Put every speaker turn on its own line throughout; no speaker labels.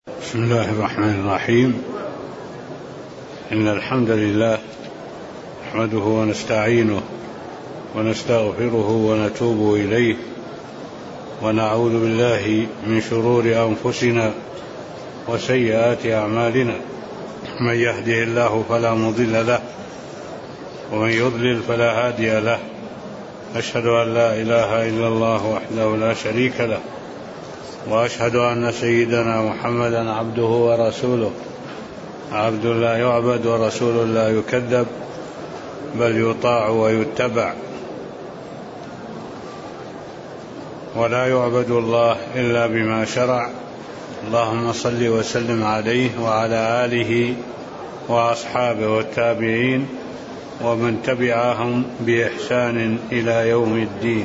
بسم الله الرحمن الرحيم. إن الحمد لله نحمده ونستعينه ونستغفره ونتوب إليه ونعوذ بالله من شرور أنفسنا وسيئات أعمالنا. من يهده الله فلا مضل له ومن يضلل فلا هادي له. أشهد أن لا إله إلا الله وحده لا شريك له، وأشهد أن سيدنا محمدا عبده ورسوله، عبد لا يعبد ورسول لا يكذب، بل يطاع ويتبع، ولا يعبد الله إلا بما شرع. اللهم صل وسلم عليه وعلى آله وأصحابه والتابعين ومن تبعهم بإحسان إلى يوم الدين.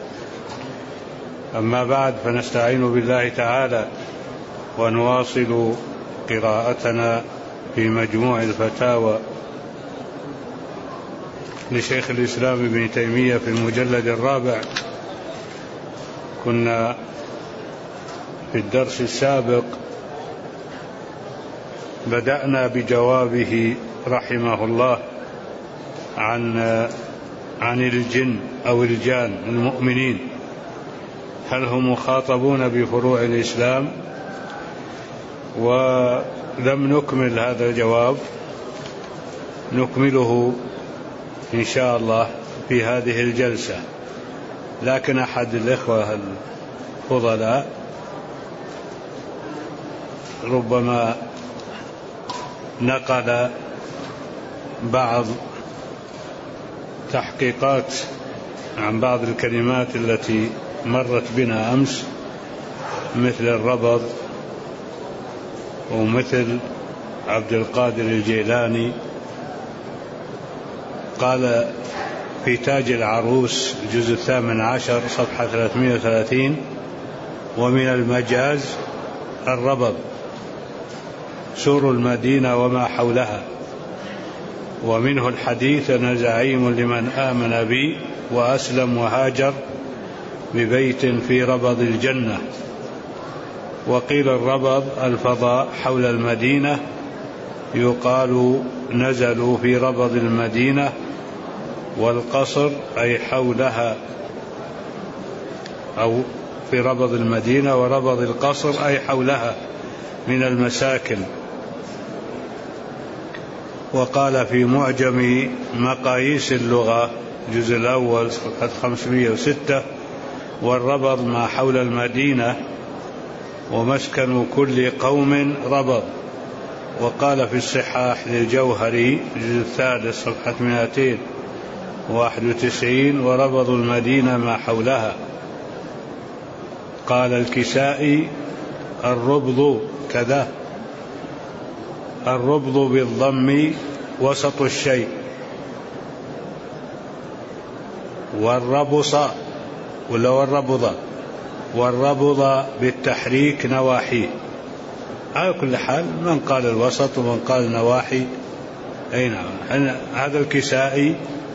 أما بعد، فنستعين بالله تعالى ونواصل قراءتنا في مجموع الفتاوى لشيخ الإسلام ابن تيمية في المجلد الرابع. كنا في الدرس السابق بدأنا بجوابه رحمه الله عن الجن أو الجان المؤمنين، هل هم مخاطبون بفروع الإسلام؟ ولم نكمل هذا الجواب، نكمله إن شاء الله في هذه الجلسة. لكن أحد الإخوة الفضلاء ربما نقل بعض تحقيقات عن بعض الكلمات التي مرت بنا أمس، مثل الربض ومثل عبد القادر الجيلاني. قال في تاج العروس الجزء 18 صفحة 330: ومن المجاز الربض سور المدينة وما حولها، ومنه الحديث: أنا زعيم لمن آمن بي وأسلم وهاجر ببيت في ربض الجنة. وقيل الربض الفضاء حول المدينة، يقال نزلوا في ربض المدينة، والقصر أي حولها، أو في ربض المدينة، وربض القصر أي حولها من المساكن. وقال في معجم مقاييس اللغة الجزء الأول صفحة 506: والربض ما حول المدينة، ومسكن كل قوم ربض. وقال في الصحاح للجوهري الجزء الثالث صفحة 291: وربض المدينة ما حولها. قال الكسائي: الربض كذا، الربض بالضم وسط الشيء، والربص ولا والربض، والربض بالتحريك نواحيه. على كل حال، من قال الوسط ومن قال نواحي. أي نعم، هذا الكسائي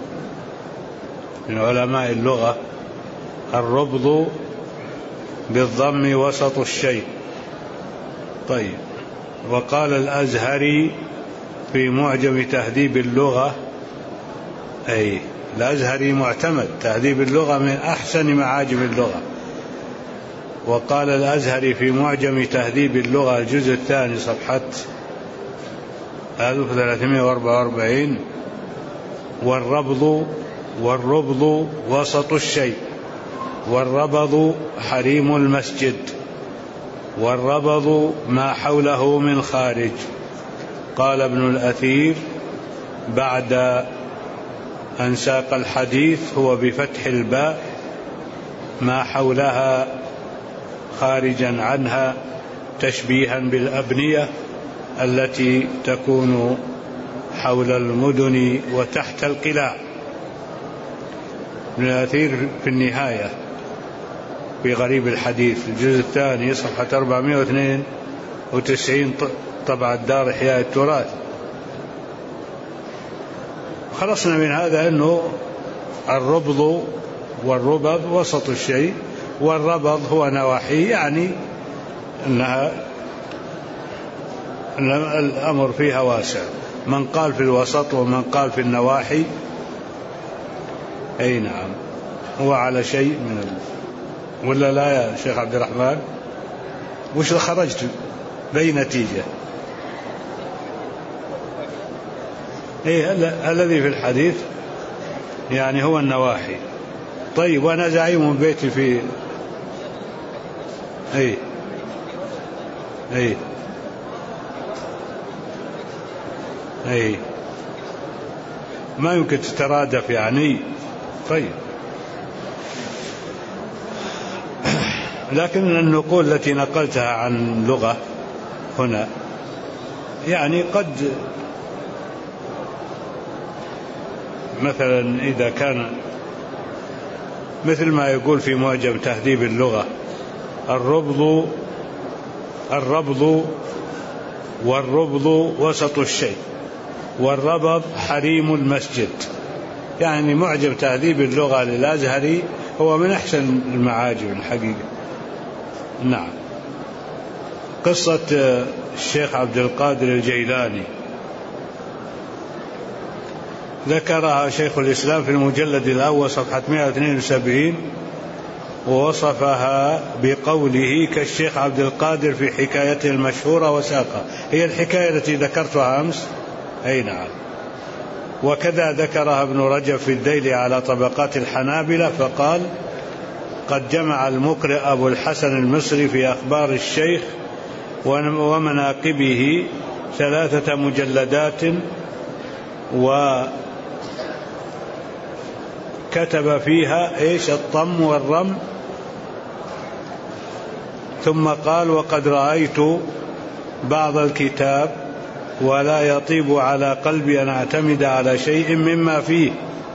من علماء اللغة: الربض بالضم وسط الشيء. طيب. وقال الأزهري في معجم تهذيب اللغة، أي الأزهري معتمد، تهذيب اللغة من أحسن معاجم اللغة. وقال الأزهري في معجم تهذيب اللغة الجزء الثاني صفحة 1344: والربض وسط الشيء، والربض حريم المسجد، والربض ما حوله من خارج. قال ابن الأثير بعد أن ساق الحديث: هو بفتح الباء ما حولها خارجا عنها، تشبيها بالأبنية التي تكون حول المدن وتحت القلاع. ابن الأثير في النهاية في غريب الحديث الجزء الثاني صفحة 492 طبعة دار إحياء التراث. خلصنا من هذا أنه الربض والربض وسط الشيء، والربض هو نواحي، يعني أنها الأمر فيها واسع، من قال في الوسط ومن قال في النواحي. أي نعم، هو على شيء من ولا لا يا شيخ عبد الرحمن؟ وش خرجت بأي نتيجة؟ الذي في الحديث يعني هو النواحي. طيب، وأنا زعيم بيتي في أي ما يمكن تترادف يعني. طيب، لكن النقول التي نقلتها عن لغة هنا يعني قد مثلا إذا كان مثل ما يقول في معجم تهذيب اللغة: الربض والربض وسط الشيء، والربض حريم المسجد. يعني معجم تهذيب اللغة للأزهري هو من أحسن المعاجم الحقيقة. نعم. قصة الشيخ عبد القادر الجيلاني ذكرها شيخ الإسلام في المجلد الأول صفحة 172، ووصفها بقوله: كالشيخ عبد القادر في حكايته المشهورة وساقها. هي الحكاية التي ذكرتها أمس. أي نعم. وكذا ذكرها ابن رجب في الديل على طبقات الحنابلة، فقال: قد جمع المقرئ أبو الحسن المصري في أخبار الشيخ ومناقبه 3 مجلدات، وكتب فيها الطم والرم. ثم قال: وقد رأيت بعض الكتاب ولا يطيب على قلبي أن أعتمد على شيء مما فيه،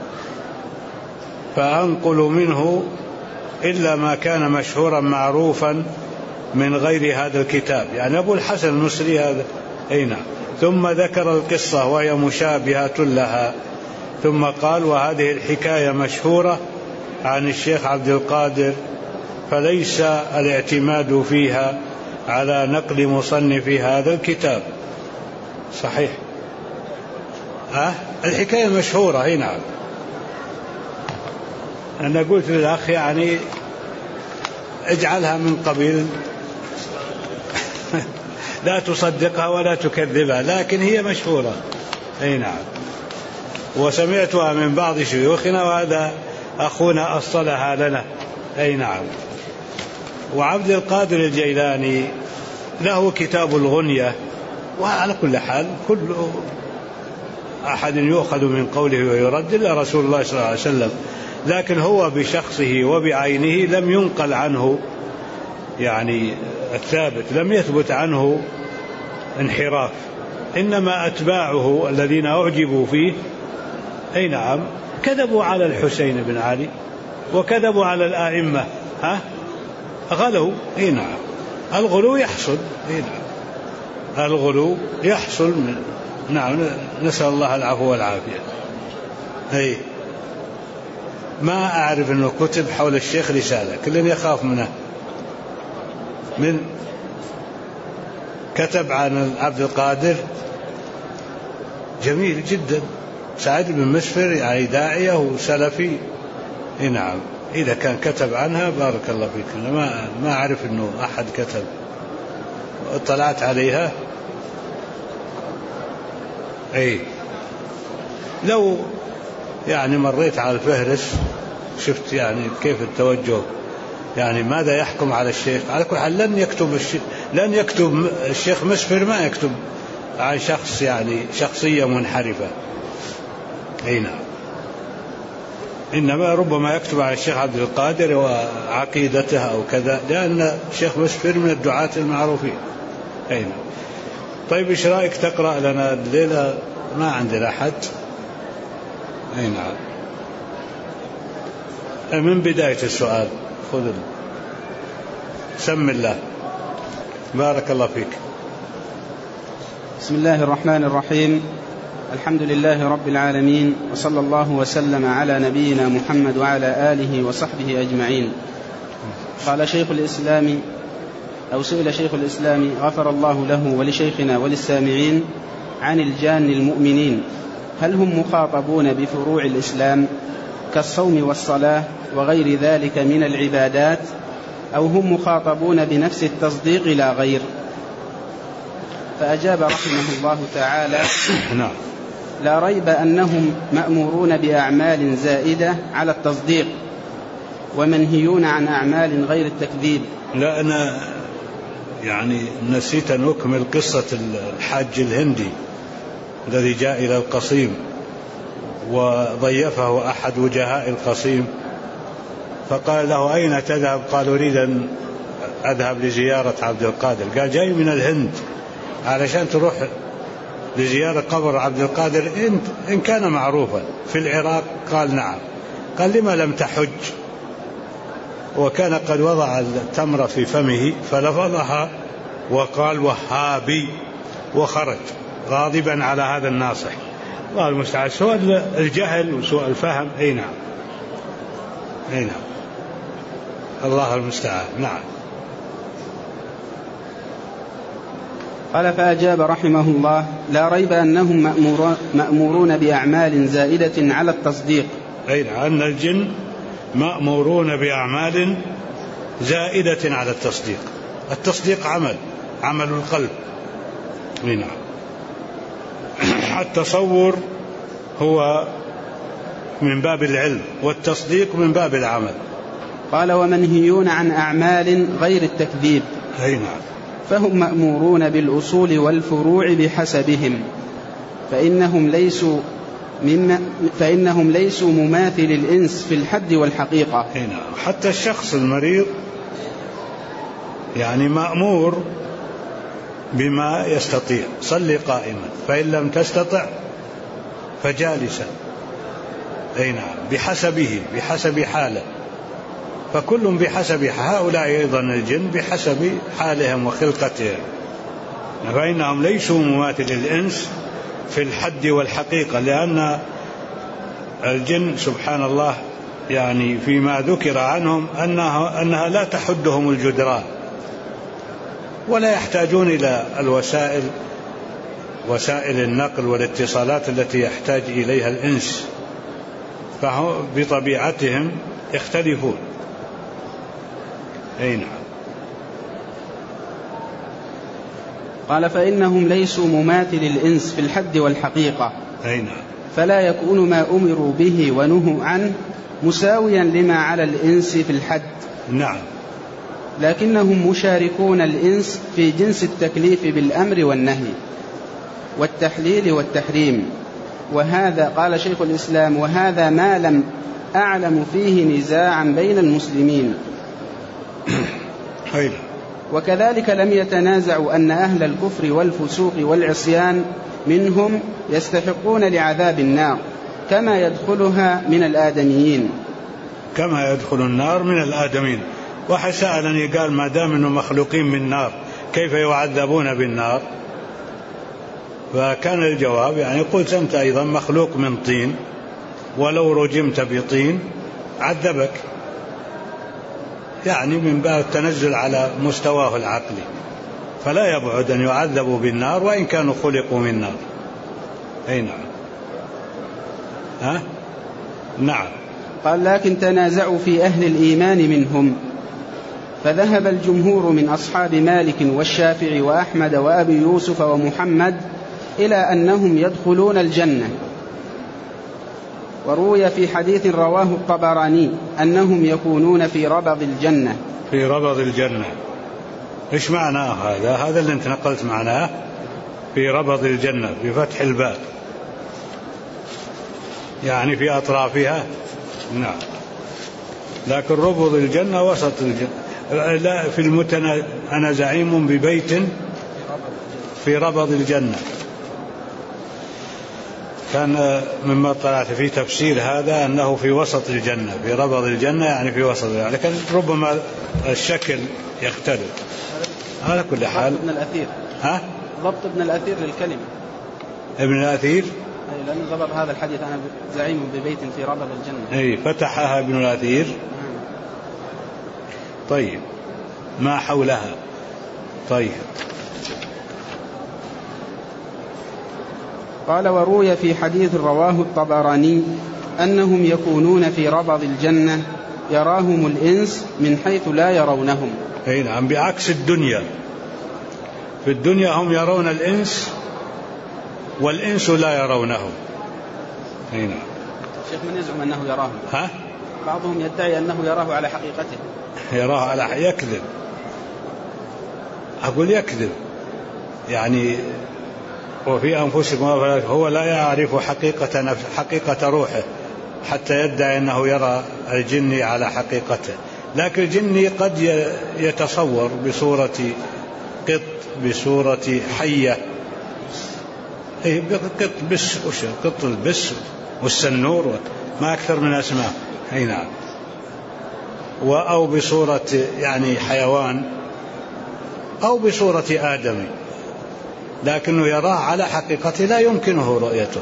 فأنقل منه إلا ما كان مشهورا معروفا من غير هذا الكتاب. يعني أبو الحسن المصري هذا. أي نعم. ثم ذكر القصة وهي مشابهة لها، ثم قال: وهذه الحكاية مشهورة عن الشيخ عبد القادر، فليس الاعتماد فيها على نقل مصنف هذا الكتاب. صحيح. الحكاية مشهورة. أي نعم. أنا قلت للأخ يعني اجعلها من قبيل لا تصدقها ولا تكذبها، لكن هي مشهورة. أي نعم. وسمعتها من بعض شيوخنا، وهذا أخونا أصلها لنا. أي نعم. وعبد القادر الجيلاني له كتاب الغنية. وعلى كل حال كل أحد يؤخذ من قوله ويرد إلا رسول الله صلى الله عليه وسلم، لكن هو بشخصه وبعينه لم ينقل عنه يعني الثابت، لم يثبت عنه انحراف، إنما أتباعه الذين أعجبوا فيه. أي نعم. كذبوا على الحسين بن علي وكذبوا على الآئمة. غلوا. أي نعم. الغلو يحصل. أي نعم. الغلو يحصل من نعم. نسأل الله العفو والعافية. أي ما أعرف أنه كتب حول الشيخ رسالة، كل يخاف منه. من كتب عن عبد القادر جميل جدا، سعيد بن مسفر يعني داعية وسلفي. نعم. إذا كان كتب عنها بارك الله فيك. ما أعرف أنه أحد كتب. اطلعت عليها. أي لو يعني مريت على الفهرس شفت يعني كيف التوجه، يعني ماذا يحكم على الشيخ. على كل حال لن يكتب الشيخ مسفر، ما يكتب عن شخص يعني شخصية منحرفة. أي نعم. إنما ربما يكتب عن الشيخ عبد القادر وعقيدته أو كذا، لأن الشيخ مسفر من الدعاة المعروفين. أي نعم. طيب، إيش رأيك تقرأ لنا الليلة؟ ما عندنا أحد. أي نعم. من بداية السؤال خذ. سم الله. بارك الله فيك.
بسم الله الرحمن الرحيم. الحمد لله رب العالمين، وصلى الله وسلم على نبينا محمد وعلى آله وصحبه أجمعين. قال شيخ الإسلام أو سئل شيخ الإسلام غفر الله له ولشيخنا وللسامعين عن الجان المؤمنين، هل هم مخاطبون بفروع الإسلام كالصوم والصلاة وغير ذلك من العبادات، أو هم مخاطبون بنفس التصديق لا غير؟ فأجاب رحمه الله تعالى: لا ريب أنهم مأمورون بأعمال زائدة على التصديق ومنهيون عن أعمال غير التكذيب.
لا، أنا يعني نسيت أن أكمل قصة الحاج الهندي الذي جاء إلى القصيم وضيفه أحد وجهاء القصيم، فقال له: أين تذهب؟ قال: أريد أن أذهب لزيارة عبد القادر. قال: جاي من الهند علشان تروح لزيارة قبر عبد القادر إن كان معروفا في العراق؟ قال: نعم. قال: لما لم تحج؟ وكان قد وضع التمر في فمه فلفظها وقال: وهابي، وخرج غاضبا على هذا الناصح. الله المستعان، سوء الجهل وسوء الفهم. أي نعم، أي نعم، الله المستعان. نعم.
قال: فأجاب رحمه الله: لا ريب أنهم مأمورون بأعمال زائدة على التصديق.
أي نعم، أن الجن مأمورون بأعمال زائدة على التصديق. التصديق عمل القلب. أي نعم. التصور هو من باب العلم، والتصديق من باب العمل.
قال: ومنهيون عن أعمال غير التكذيب.
أي نعم.
فهم مأمورون بالأصول والفروع بحسبهم، فإنهم ليسوا مماثل الإنس في الحد والحقيقة.
أي نعم. حتى الشخص المريض يعني مأمور بما يستطيع. صلي قائما، فإن لم تستطع فجالسا. أي نعم، بحسب حاله. فكل بحسب، هؤلاء أيضا الجن بحسب حالهم وخلقتهم، فإنهم ليسوا مماثل الإنس في الحد والحقيقة، لأن الجن سبحان الله يعني فيما ذكر عنهم أنها لا تحدهم الجدران، ولا يحتاجون إلى الوسائل، وسائل النقل والاتصالات التي يحتاج إليها الإنس، فهم بطبيعتهم يختلفون. أي نعم.
قال: فإنهم ليسوا مماثل الإنس في الحد والحقيقة.
أي نعم.
فلا يكون ما أمروا به ونهوا عنه مساويا لما على الإنس في الحد.
نعم.
لكنهم مشاركون الإنس في جنس التكليف بالأمر والنهي والتحليل والتحريم. وهذا، قال شيخ الإسلام: وهذا ما لم أعلم فيه نزاعا بين المسلمين. وكذلك لم يتنازعوا أن أهل الكفر والفسوق والعصيان منهم يستحقون لعذاب النار كما يدخلها من الآدميين،
كما يدخل النار من الآدمين. وحسألني قال: ما دام أنهم مخلوقين من نار كيف يعذبون بالنار؟ فكان الجواب يعني قلت: أنت أيضا مخلوق من طين، ولو رجمت بطين عذبك، يعني من باب التنزل على مستواه العقلي، فلا يبعد أن يعذبوا بالنار وإن كانوا خلقوا من نار. أي نعم. نعم.
قال: لكن تنازعوا في أهل الإيمان منهم، فذهب الجمهور من أصحاب مالك والشافعي وأحمد وأبي يوسف ومحمد إلى أنهم يدخلون الجنة. وروي في حديث رواه الطبراني أنهم يكونون في ربض الجنة.
في ربض الجنة، إيش معناه هذا؟ هذا اللي انت نقلت معناه، في ربض الجنة بفتح الباء، يعني في أطرافها. نعم. لكن ربض الجنة وسط الجنة. لا، في أنا زعيم ببيت في ربض الجنة. كان مما طلعت في تفسير هذا أنه في وسط الجنة، في ربض الجنة يعني في وسط الجنة، لكن ربما الشكل يختلف. على كل حال
ابن الأثير. ضبط ابن الأثير للكلمة.
ابن الأثير
لأنه ضبط هذا الحديث: أنا زعيم ببيت في ربض الجنة.
أي فتحها ابن الأثير. طيب، ما حولها؟ طيب.
قال: وروي في حديث رواه الطبراني أنهم يكونون في ربض الجنة يراهم الإنس من حيث لا يرونهم.
أي نعم، بعكس الدنيا. في الدنيا هم يرون الإنس والإنس لا يرونهم. أي نعم.
شيخ من يزعم أنه يراهم؟
ها؟
بعضهم يدعي أنه يراه على حقيقته.
يراه على يكذب. أقول يكذب يعني. وفي أنفسكم هو لا يعرف حقيقة روحه حتى يدعي أنه يرى الجني على حقيقته. لكن الجني قد يتصور بصورة قط، بصورة حية، قط بس، قط البس والسنور، ما أكثر من أسماء. أي نعم. أو بصورة يعني حيوان، أو بصورة آدمي، لكنه يراه على حقيقته لا يمكنه رؤيته.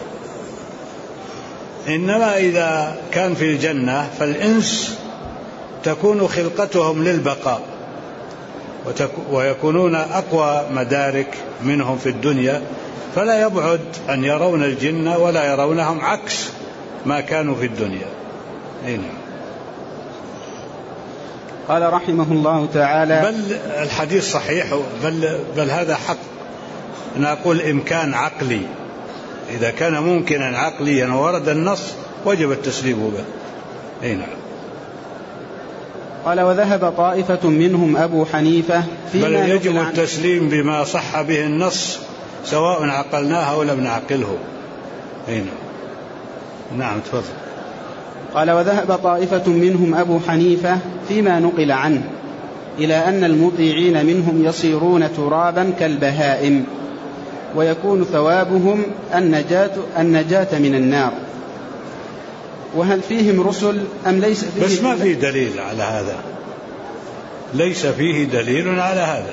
إنما إذا كان في الجنة فالإنس تكون خلقتهم للبقاء، ويكونون أقوى مدارك منهم في الدنيا، فلا يبعد أن يرون الجن ولا يرونهم عكس ما كانوا في الدنيا. نعم.
قال رحمه الله تعالى:
بل الحديث صحيح، بل هذا حق. أنا أقول إمكان عقلي، إذا كان ممكنا عقليا ورد النص وجب التسليم به. نعم.
قال: وذهب طائفة منهم أبو حنيفة
بل يجب التسليم بما صح به النص سواء عقلناه أو لم نعقله. نعم تفضل.
قال: وذهب طائفة منهم أبو حنيفة فيما نقل عنه إلى أن المطيعين منهم يصيرون ترابا كالبهائم، ويكون ثوابهم النجاة من النار. وهل فيهم رسل أم ليس فيهم؟
بس ما في دليل على هذا، ليس فيه دليل على هذا،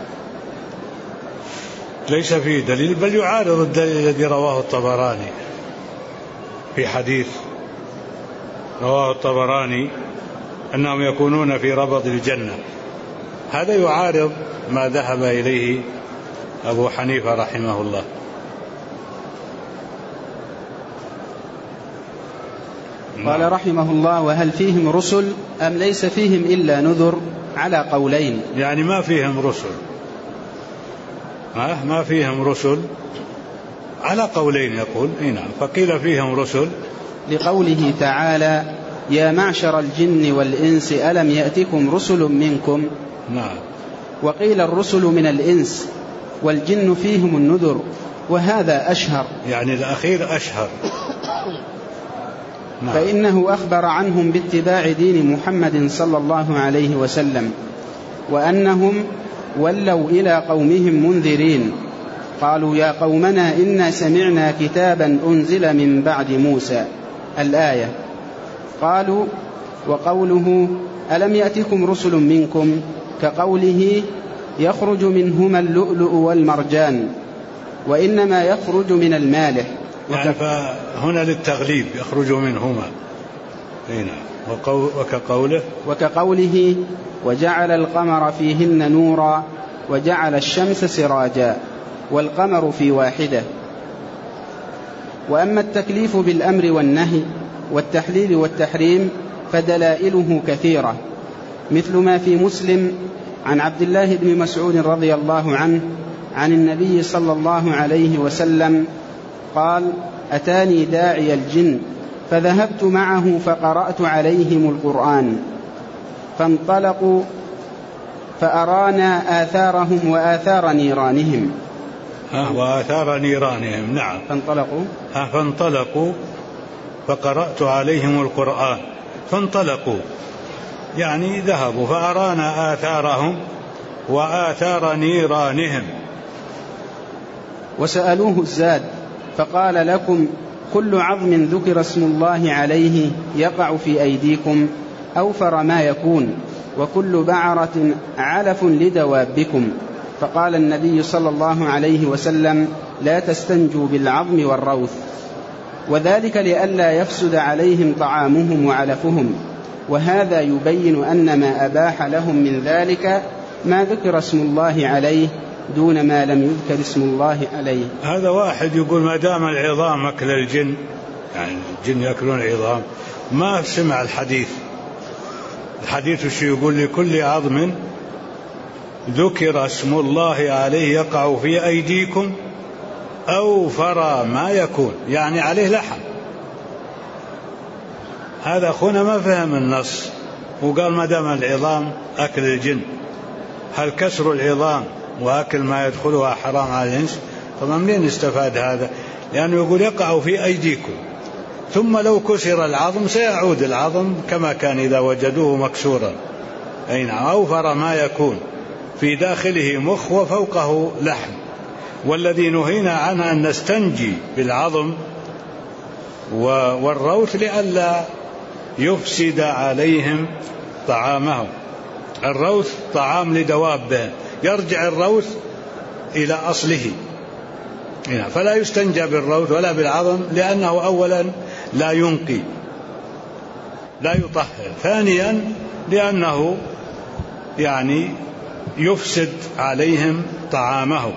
ليس فيه دليل، بل يعارض الدليل الذي رواه الطبراني في حديث رواه الطبراني أنهم يكونون في ربض الجنة. هذا يعارض ما ذهب إليه أبو حنيفة رحمه الله.
قال رحمه الله: وهل فيهم رسل أم ليس فيهم إلا نذر؟ على قولين.
يعني ما فيهم رسل، ما فيهم رسل على قولين يقول. نعم. فقيل فيهم رسل
لقوله تعالى: يا معشر الجن والإنس ألم يأتكم رسل منكم.
نعم.
وقيل الرسل من الإنس والجن فيهم النذر، وهذا أشهر، يعني
الأخير أشهر.
نعم. فإنه أخبر عنهم باتباع دين محمد صلى الله عليه وسلم، وأنهم ولوا إلى قومهم منذرين، قالوا: يا قومنا إنا سمعنا كتابا أنزل من بعد موسى، الآية. قالوا: وقوله ألم يأتكم رسل منكم كقوله يخرج منهما اللؤلؤ والمرجان، وإنما يخرج من المالح.
يعني فهنا للتغليب يخرج منهما.
وكقوله وجعل القمر فيهن نورا وجعل الشمس سراجا، والقمر في واحدة. وأما التكليف بالأمر والنهي والتحليل والتحريم فدلائله كثيرة، مثل ما في مسلم عن عبد الله بن مسعود رضي الله عنه عن النبي صلى الله عليه وسلم قال: أتاني داعي الجن فذهبت معه فقرأت عليهم القرآن، فانطلقوا فأرانا آثارهم وآثار نيرانهم.
وآثار نيرانهم. نعم. فانطلقوا فقرأت عليهم القرآن، فانطلقوا يعني ذهبوا، فأرانا آثارهم وآثار نيرانهم.
وسألوه الزاد فقال: لكم كل عظم ذكر اسم الله عليه يقع في أيديكم أوفر ما يكون، وكل بعرة علف لدوابكم. فقال النبي صلى الله عليه وسلم: لا تستنجوا بالعظم والروث، وذلك لئلا يفسد عليهم طعامهم وعلفهم. وهذا يبين أن ما أباح لهم من ذلك ما ذكر اسم الله عليه دون ما لم يذكر اسم الله عليه.
هذا واحد يقول ما دام العظام أكل الجن، يعني الجن يأكلون العظام، ما سمع الحديث. الحديث الشيء يقول لكل عظم ذكر اسم الله عليه يقع في أيديكم أوفر ما يكون، يعني عليه لحم. هذا أخونا ما فهم النص وقال ما دام العظام أكل الجن. هل كسر العظام وأكل ما يدخلها حرام على الإنس؟ طبعا منين استفاد هذا؟ لأنه يقول يقع في أيديكم، ثم لو كسر العظم سيعود العظم كما كان إذا وجدوه مكسورا. أي نعم، أوفر ما يكون، في داخله مخ وفوقه لحم. والذي نهينا عنه أن نستنجي بالعظم والروث لئلا يفسد عليهم طعامهم. الروث طعام لدوابهم، يرجع الروث إلى أصله، فلا يستنجى بالروث ولا بالعظم، لأنه أولا لا ينقي لا يطهر، ثانيا لأنه يعني يفسد عليهم طعامهم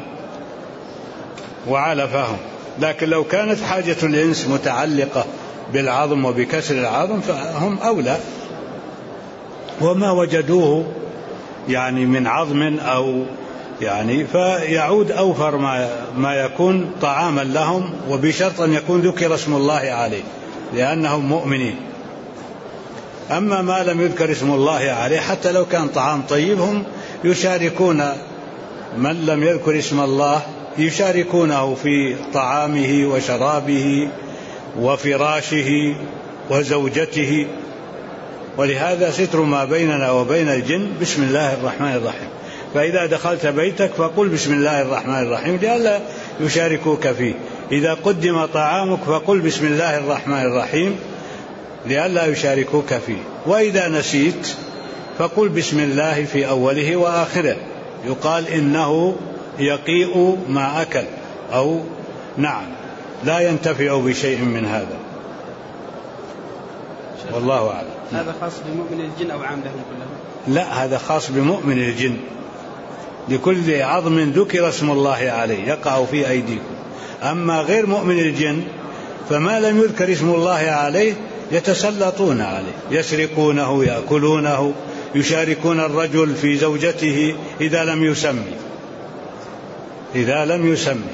وعلفهم. لكن لو كانت حاجة الإنس متعلقة بالعظم وبكسر العظم فهم أولى، وما وجدوه يعني من عظم أو يعني فيعود أوفر ما يكون طعاما لهم، وبشرط أن يكون ذكر اسم الله عليه لأنهم مؤمنين. أما ما لم يذكر اسم الله عليه حتى لو كان طعام طيب هم يشاركون من لم يذكر اسم الله، يشاركونه في طعامه وشرابه وفراشه وزوجته. ولهذا ستر ما بيننا وبين الجن بسم الله الرحمن الرحيم. فإذا دخلت بيتك فقل بسم الله الرحمن الرحيم لئلا يشاركوك فيه. إذا قدم طعامك فقل بسم الله الرحمن الرحيم لئلا يشاركوك فيه. وإذا نسيت فقل بسم الله في أوله وآخره، يقال إنه يقيء ما أكل، أو نعم لا ينتفع بشيء من هذا، والله أعلم.
هذا خاص بمؤمن الجن أو عام لهم كلهم؟
لا، هذا خاص بمؤمن الجن. لكل عظم ذكر اسم الله عليه يقع في أيديكم. أما غير مؤمن الجن فما لم يذكر اسم الله عليه يتسلطون عليه، يسرقونه، يأكلونه، يشاركون الرجل في زوجته إذا لم يسمي.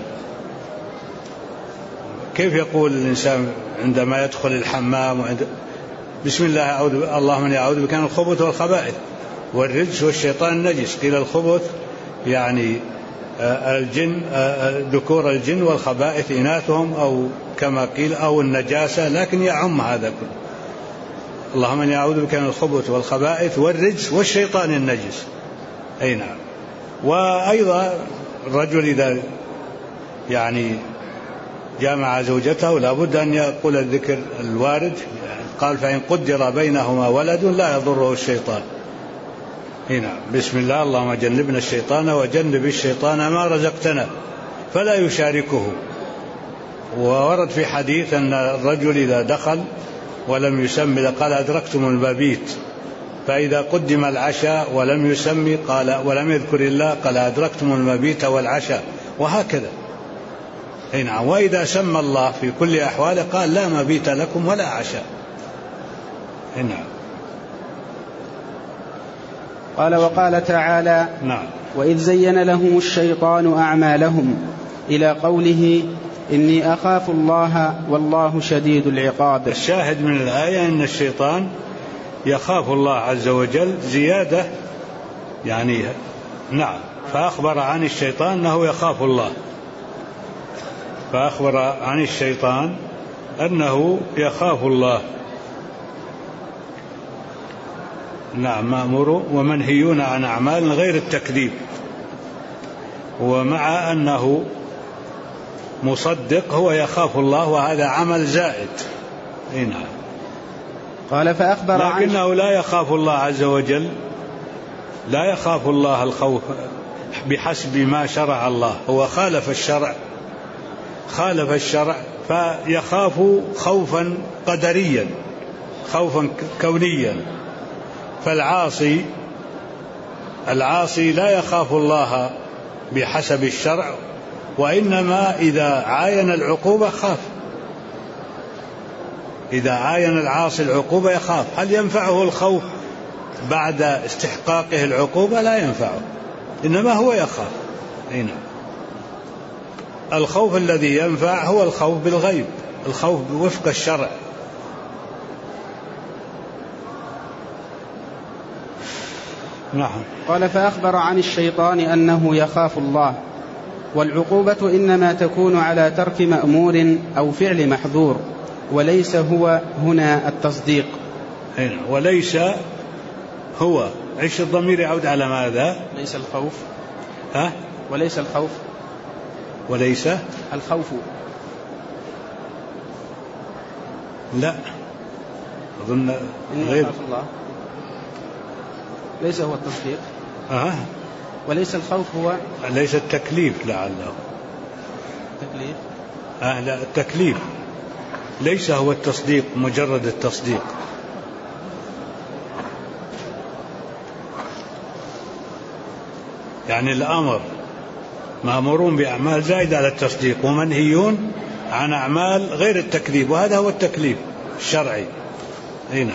كيف يقول الإنسان عندما يدخل الحمام بسم الله اللهم إني أعوذ بك من الخبث والخبائث والرجس والشيطان النجس؟ قيل الخبث يعني الجن، ذكور الجن، والخبائث إناثهم، أو كما قيل أو النجاسة، لكن يعم هذا كله. اللهم إني أعوذ بك من الخبث والخبائث والرجس والشيطان النجس. أي نعم. وأيضا الرجل إذا يعني جامع زوجته لابد أن يقول الذكر الوارد، قال فإن قدر بينهما ولد لا يضره الشيطان. هنا بسم الله اللهم جنبنا الشيطان وجنب الشيطان ما رزقتنا، فلا يشاركه. وورد في حديث أن الرجل إذا دخل ولم يسمي قال أدركتم المبيت، فإذا قدم العشاء ولم يسمي قال ولم يذكر الله قال أدركتم المبيت والعشاء، وهكذا. نعم. وإذا سمى الله في كل أحواله قال لا مبيت لكم ولا عشاء. نعم.
قال وقال تعالى
نعم.
وإذ زين لهم الشيطان أعمالهم إلى قوله إني أخاف الله والله شديد العقاب.
الشاهد من الآية أن الشيطان يخاف الله عز وجل زيادة، يعني نعم. فأخبر عن الشيطان أنه يخاف الله، فأخبر عن الشيطان أنه يخاف الله. نعم. مأمور ومنهيون عن أعمال غير التكذيب، ومع أنه مصدق هو يخاف الله، وهذا عمل زائد. نعم.
قال فأخبر
لكنه لا يخاف الله عز وجل، لا يخاف الله الخوف بحسب ما شرع الله، هو خالف الشرع فيخاف خوفا قدريا، خوفا كونيا. فالعاصي العاصي لا يخاف الله بحسب الشرع، وإنما إذا عاين العقوبة خاف. إذا عاين العاصي العقوبة يخاف. هل ينفعه الخوف بعد استحقاقه العقوبة؟ لا ينفعه، إنما هو يخاف. هنا الخوف الذي ينفع هو الخوف بالغيب، الخوف وفق الشرع. نعم.
قال: فأخبر عن الشيطان أنه يخاف الله، والعقوبة إنما تكون على ترك مأمور أو فعل محظور، وليس هو هنا التصديق.
وليس هو، عيش الضمير يعود على ماذا؟
ليس الخوف.
وليس
الخوف.
وليس
الخوف.
لا أظن غير
الله. ليس هو التصديق. وليس الخوف هو،
ليس التكليف لعله.
التكليف.
لا، التكليف ليس هو التصديق، مجرد التصديق. يعني الأمر مأمورون بأعمال زائد على التصديق، ومنهيون عن أعمال غير التكليف، وهذا هو التكليف الشرعي. هنا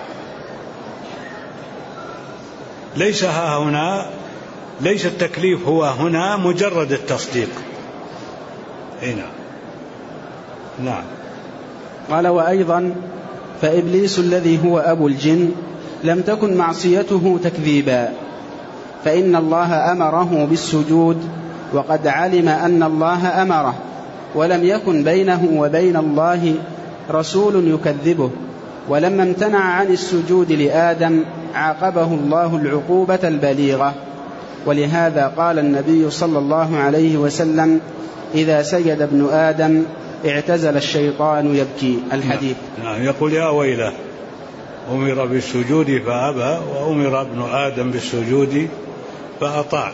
ليس هنا، ليس التكليف هو هنا مجرد التصديق. هنا نعم.
قال: وأيضا فإبليس الذي هو أبو الجن لم تكن معصيته تكذيبا، فإن الله أمره بالسجود، وقد علم أن الله أمره، ولم يكن بينه وبين الله رسول يكذبه. ولما امتنع عن السجود لآدم عاقبه الله العقوبة البليغة. ولهذا قال النبي صلى الله عليه وسلم: إذا سجد ابن آدم اعتزل الشيطان يبكي. الحديث.
نعم. يقول: يا ويله، أمر بالسجود فأبى، وأمر ابن آدم بالسجود فأطاع.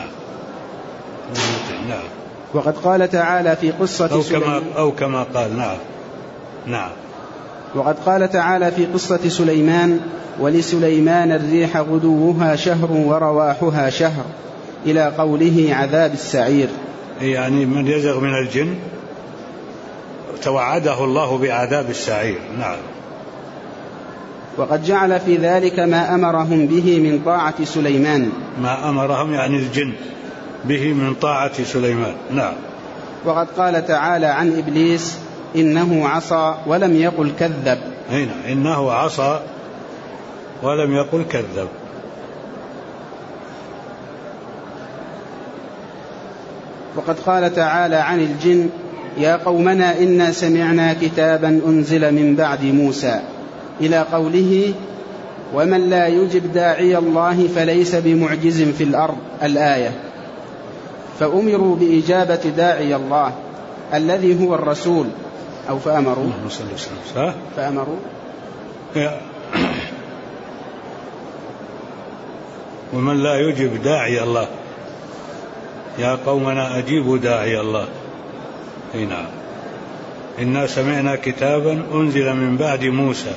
نعم.
وقد قال تعالى في قصة سليمان،
أو كما قال. نعم.
وقد قال تعالى في قصة سليمان: ولسليمان الريح غدوها شهر ورواحها شهر، إلى قوله عذاب السعير.
يعني من يزغ من الجن توعده الله بعذاب السعير. نعم.
وقد جعل في ذلك ما أمرهم به من طاعة سليمان.
ما أمرهم يعني الجن به من طاعة سليمان. نعم.
وقد قال تعالى عن إبليس: إنه عصى ولم يقل كذب.
هنا إنه عصى ولم يقل كذب.
وقد قال تعالى عن الجن: يا قومنا إنا سمعنا كتابا أنزل من بعد موسى، إلى قوله: ومن لا يجب داعي الله فليس بمعجز في الأرض. الآية. فأمروا بإجابة داعي الله الذي هو الرسول، أو فأمروا
ومن لا يجب داعي الله، يا قومنا أجيبوا داعي الله. هنا إنا سمعنا كتابا أنزل من بعد موسى.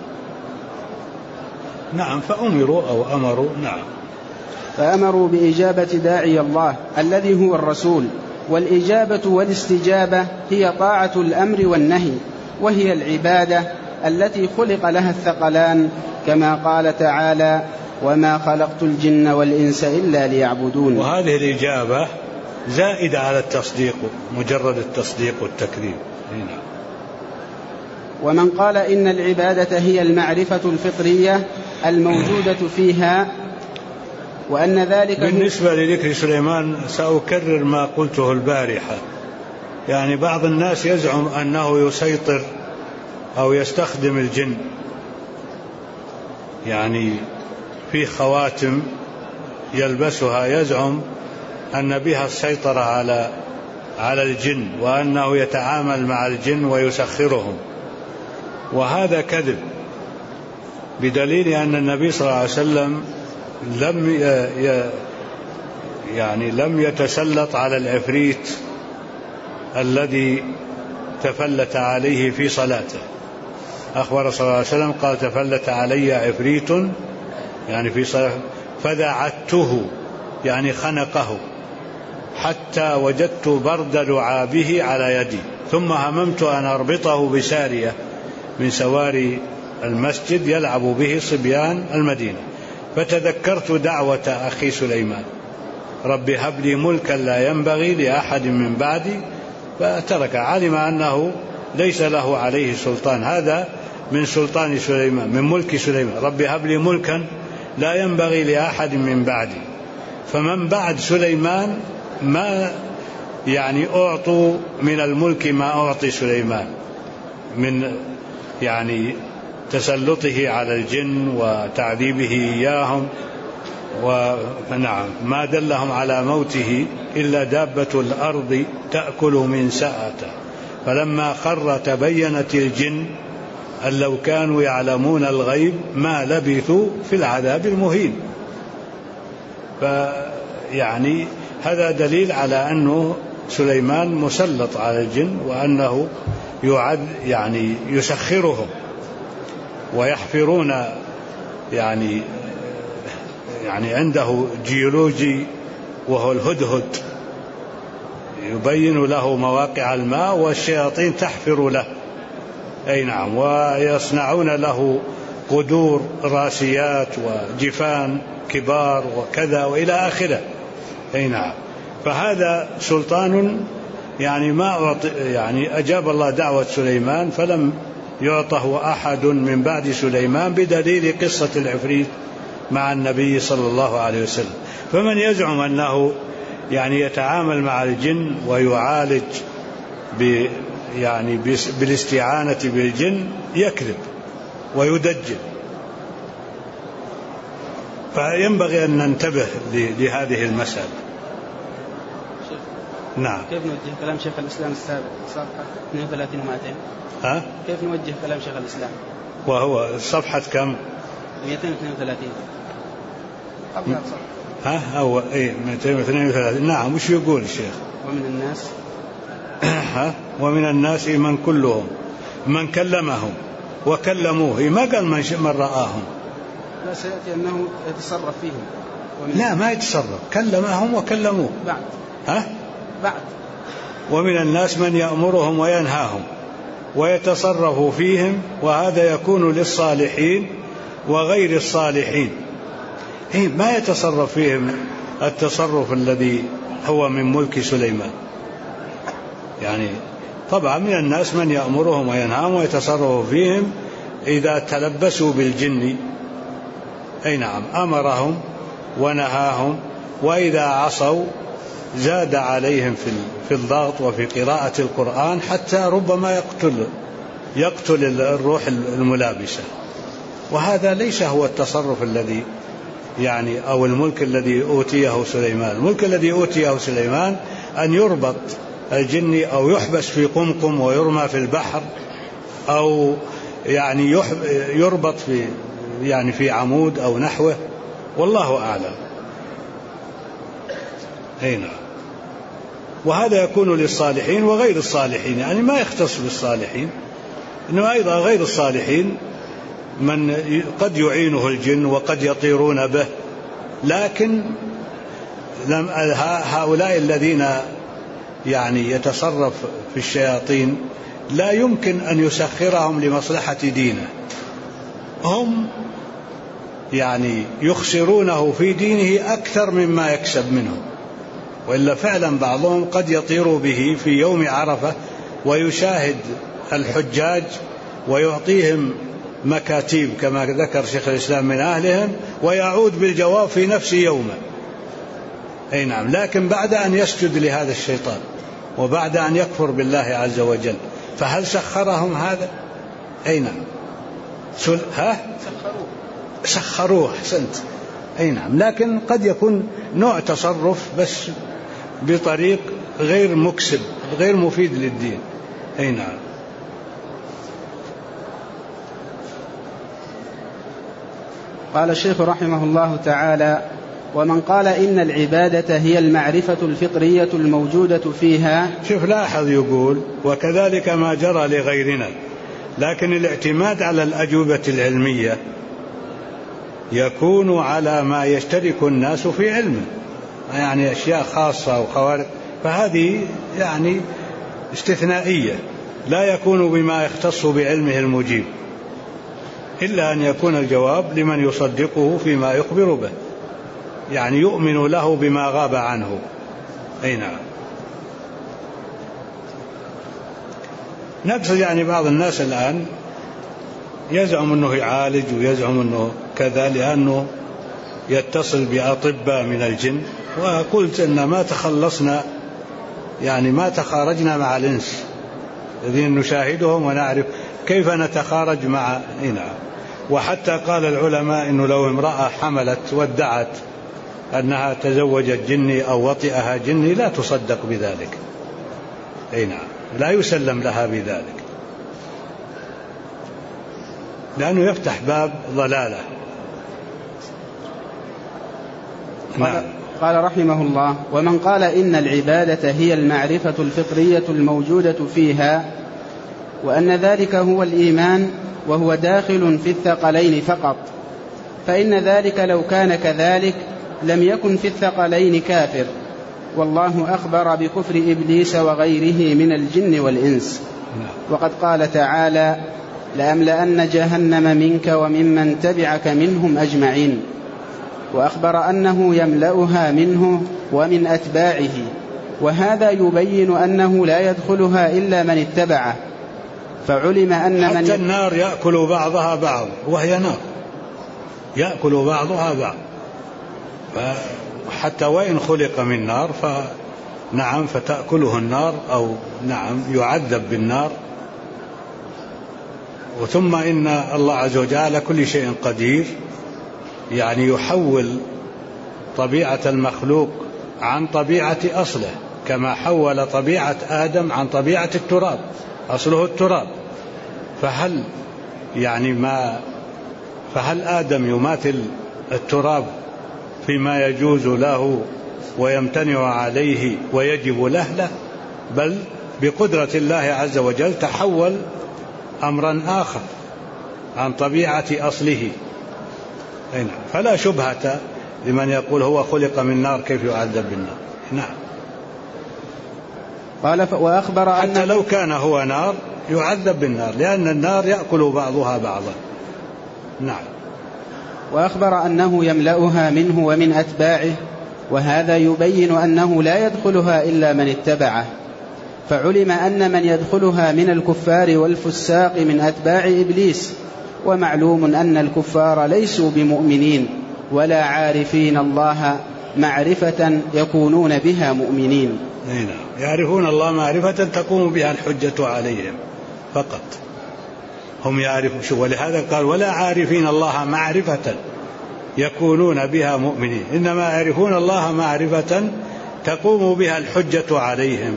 نعم. فأمروا أو أمروا. نعم.
فأمروا بإجابة داعي الله الذي هو الرسول. والإجابة والاستجابة هي طاعة الأمر والنهي، وهي العبادة التي خلق لها الثقلان، كما قال تعالى: وما خلقت الجن والإنس إلا ليعبدون.
وهذه الإجابة زائدة على التصديق، مجرد التصديق والتكذيب. هنا.
ومن قال إن العبادة هي المعرفة الفطرية الموجودة فيها، وأن ذلك
بالنسبة لذكر سليمان سأكرر ما قلته البارحة. يعني بعض الناس يزعم أنه يسيطر أو يستخدم الجن، يعني في خواتم يلبسها يزعم أن بها السيطرة على الجن، وأنه يتعامل مع الجن ويسخرهم، وهذا كذب، بدليل أن النبي صلى الله عليه وسلم لم يتسلط على العفريت الذي تفلت عليه في صلاته. أخبر صلى الله عليه وسلم قال: تفلت علي عفريت، يعني في صلاة، فدعته يعني خنقه حتى وجدت برد لعابه على يدي، ثم هممت أن أربطه بسارية من سواري المسجد يلعب به صبيان المدينة، فتذكرت دعوة أخي سليمان رب هب لي ملكا لا ينبغي لأحد من بعدي، فترك. علم أنه ليس له عليه سلطان، هذا من سلطان سليمان، من ملك سليمان، رب هب لي ملكا لا ينبغي لأحد من بعدي. فمن بعد سليمان ما يعني أعطوا من الملك ما أعطي سليمان من يعني تسلطه على الجن وتعذيبه إياهم، ونعم ما دلهم على موته إلا دابة الأرض تأكل من سأته، فلما خر تبينت الجن أن لو كانوا يعلمون الغيب ما لبثوا في العذاب المهين. فيعني هذا دليل على أنه سليمان مسلط على الجن، وأنه يعني يسخرهم ويحفرون يعني عنده جيولوجي وهو الهدهد يبين له مواقع الماء، والشياطين تحفر له، أي نعم، ويصنعون له قدور راسيات وجفان كبار وكذا وإلى آخره، أي نعم. فهذا سلطان يعني ما يعني أجاب الله دعوة سليمان فلم يعطه أحد من بعد سليمان، بدليل قصة العفريت مع النبي صلى الله عليه وسلم. فمن يزعم أنه يعني يتعامل مع الجن ويعالج يعني بالاستعانة بالجن يكذب ويدجل. فينبغي أن ننتبه لهذه المسألة. نعم.
كيف نوجه كلام شيخ الإسلام السابق صفحة 32 و200؟ كيف نوجه كلام شيخ الإسلام
وهو صفحة كم؟
232 قبل الصفحة.
هو 232. نعم. وش يقول الشيخ؟
ومن الناس
ومن الناس من كلهم من كلمهم وكلموه، ما قال من رآهم،
لا سيأتي أنه يتصرف فيهم.
لا ما يتصرف، كلمهم وكلموه
بعد.
ومن الناس من يأمرهم وينهاهم ويتصرف فيهم، وهذا يكون للصالحين وغير الصالحين. ما يتصرف فيهم التصرف الذي هو من ملك سليمان. يعني طبعا من الناس من يأمرهم وينهاهم ويتصرف فيهم إذا تلبسوا بالجن، أي نعم، أمرهم ونهاهم، وإذا عصوا زاد عليهم في الضغط وفي قراءة القرآن حتى ربما يقتل الروح الملابسة. وهذا ليس هو التصرف الذي يعني أو الملك الذي أوتيه سليمان. الملك الذي أوتيه سليمان أن يربط الجن أو يحبس في قمقم ويرمى في البحر، أو يعني يربط في عمود أو نحوه، والله أعلم. هنا وهذا يكون للصالحين وغير الصالحين، يعني ما يختص بالصالحين، إنه أيضا غير الصالحين من قد يعينه الجن وقد يطيرون به، لكن هؤلاء الذين يعني يتصرف في الشياطين لا يمكن أن يسخرهم لمصلحة دينه، هم يعني يخسرونه في دينه أكثر مما يكسب منه. وإلا فعلا بعضهم قد يطير به في يوم عرفة ويشاهد الحجاج ويعطيهم مكاتيب كما ذكر شيخ الإسلام من أهلهم، ويعود بالجواب في نفس يومه، أي نعم، لكن بعد أن يسجد لهذا الشيطان وبعد أن يكفر بالله عز وجل. فهل سخرهم هذا؟ أي نعم. سخروه. أحسنت. أي نعم، لكن قد يكون نوع تصرف بس بطريق غير مكسب غير مفيد للدين. أي نعم.
قال الشيخ رحمه الله تعالى: ومن قال إن العبادة هي المعرفة الفطرية الموجودة فيها.
شوف لاحظ يقول وكذلك ما جرى لغيرنا، لكن الاعتماد على الأجوبة العلمية يكون على ما يشترك الناس في علمه، يعني أشياء خاصة وخوارق، فهذه يعني استثنائية لا يكون بما يختص بعلمه المجيب، إلا أن يكون الجواب لمن يصدقه فيما يخبر به، يعني يؤمن له بما غاب عنه. أي نعم. نقصد يعني بعض الناس الآن يزعم أنه يعالج ويزعم أنه كذا لأنه يتصل بأطباء من الجن، وقلت أن ما تخلصنا، يعني ما تخارجنا مع الإنس الذين نشاهدهم ونعرف كيف نتخارج مع هنا. وحتى قال العلماء أنه لو امرأة حملت وادعت أنها تزوجت جني أو وطئها جني لا تصدق بذلك، أي نعم، لا يسلم لها بذلك، لأنه يفتح باب ضلالة.
نعم. قال رحمه الله: ومن قال إن العبادة هي المعرفة الفطرية الموجودة فيها، وأن ذلك هو الإيمان وهو داخل في الثقلين فقط، فإن ذلك لو كان كذلك لم يكن في الثقلين كافر، والله أخبر بكفر إبليس وغيره من الجن والإنس. وقد قال تعالى: لأملأن جهنم منك وممن تبعك منهم أجمعين، وأخبر أنه يملأها منه ومن أتباعه، وهذا يبين أنه لا يدخلها إلا من اتبعه. فعلم أن
حتى النار يأكل بعضها بعض، وهي نار يأكل بعضها بعض، حتى وإن خلق من نار فنعم فتأكله النار، أو نعم يعذب بالنار. وثم إن الله عز وجل على كل شيء قدير، يعني يحول طبيعة المخلوق عن طبيعة أصله، كما حول طبيعة آدم عن طبيعة التراب، أصله التراب. فهل آدم يماثل التراب فيما يجوز له ويمتنع عليه ويجب له؟ بل بقدرة الله عز وجل تحول أمرا آخر عن طبيعة أصله. فلا شبهة لمن يقول هو خلق من نار كيف يعذب بالنار. نعم.
قال: وأخبر
حتى لو كان هو نار يعذب بالنار، لأن النار يأكل بعضها بعضا. نعم.
وأخبر أنه يملأها منه ومن أتباعه، وهذا يبين أنه لا يدخلها إلا من اتبعه. فعلم أن من يدخلها من الكفار والفساق من أتباع إبليس، ومعلوم أن الكفار ليسوا بمؤمنين ولا عارفين الله معرفة يكونون بها مؤمنين.
يعرفون الله معرفة تقوم بها الحجة عليهم فقط، هم يعرفون. ولهذا قال: ولا عارفين الله معرفة يكونون بها مؤمنين، إنما يعرفون الله معرفة تقوم بها الحجة عليهم،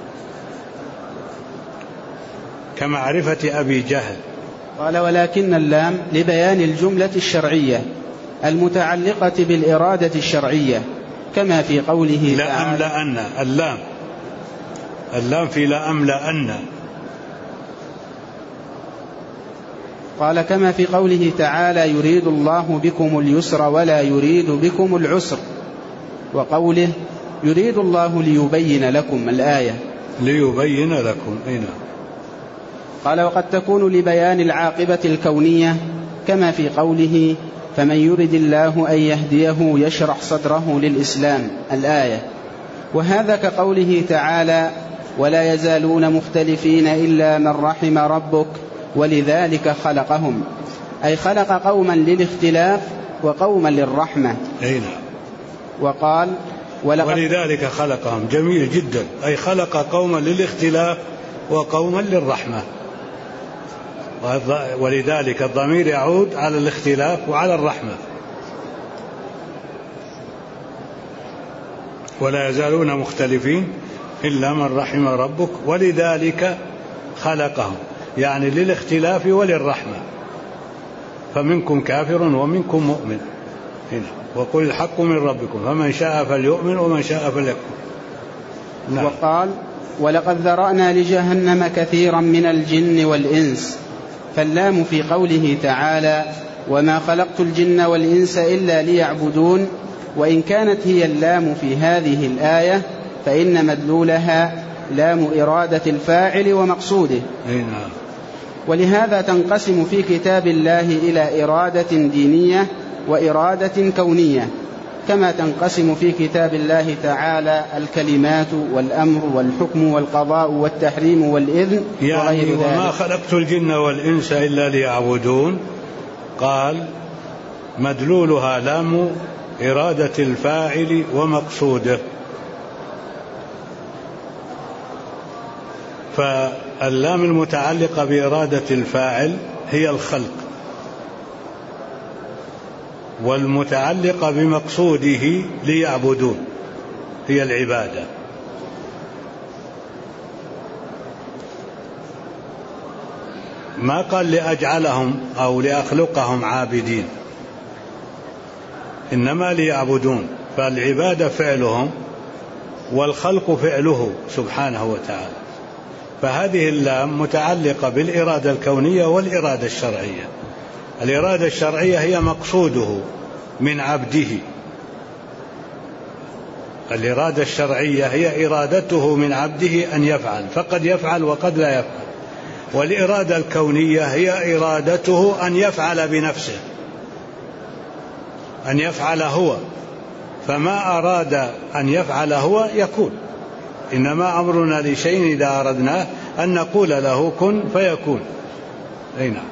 كمعرفة أبي جهل.
قال: ولكن اللام لبيان الجملة الشرعية المتعلقة بالإرادة الشرعية، كما في قوله تعالى:
لأملأن. اللام في لأملأن.
قال: كما في قوله تعالى: يريد الله بكم اليسر ولا يريد بكم العسر، وقوله: يريد الله ليبين لكم، الآية.
ليبين لكم.
قال: وقد تكون لبيان العاقبة الكونية، كما في قوله: فمن يرد الله أن يهديه يشرح صدره للإسلام، الآية. وهذا كقوله تعالى: ولا يزالون مختلفين إلا من رحم ربك ولذلك خلقهم، أي خلق قوما للاختلاف وقوما للرحمة. وقال:
ولذلك خلقهم، جميل جدا، أي خلق قوما للاختلاف وقوما للرحمة. ولذلك الضمير يعود على الاختلاف وعلى الرحمة. ولا يزالون مختلفين إلا من رحم ربك ولذلك خلقهم، يعني للاختلاف وللرحمة، فمنكم كافر ومنكم مؤمن. وقل الحق من ربكم فمن شاء فليؤمن ومن شاء فليكفر.
وقال: ولقد ذرأنا لجهنم كثيرا من الجن والإنس، فاللام في قوله تعالى وما خلقت الجن والإنس إلا ليعبدون. وإن كانت هي اللام في هذه الآية فإن مدلولها لام إرادة الفاعل ومقصوده. ولهذا تنقسم في كتاب الله إلى إرادة دينية وإرادة كونية، كما تنقسم في كتاب الله تعالى الكلمات والأمر والحكم والقضاء والتحريم والإذن وغير ذلك.
وما خلقت الجن والإنس إلا ليعبدون، قال مدلولها لام إرادة الفاعل ومقصوده. فاللام المتعلقة بإرادة الفاعل هي الخلق، والمتعلقة بمقصوده ليعبدون هي العبادة. ما قال لأجعلهم أو لأخلقهم عابدين، إنما ليعبدون، فالعبادة فعلهم والخلق فعله سبحانه وتعالى. فهذه اللام متعلقة بالإرادة الكونية والإرادة الشرعية. الإرادة الشرعية هي مقصوده من عبده، الإرادة الشرعية هي إرادته من عبده أن يفعل، فقد يفعل وقد لا يفعل. والإرادة الكونية هي إرادته أن يفعل بنفسه، أن يفعل هو، فما أراد أن يفعل هو يكون. إنما أمرنا لشيء إذا أردناه أن نقول له كن فيكون. أي نعم.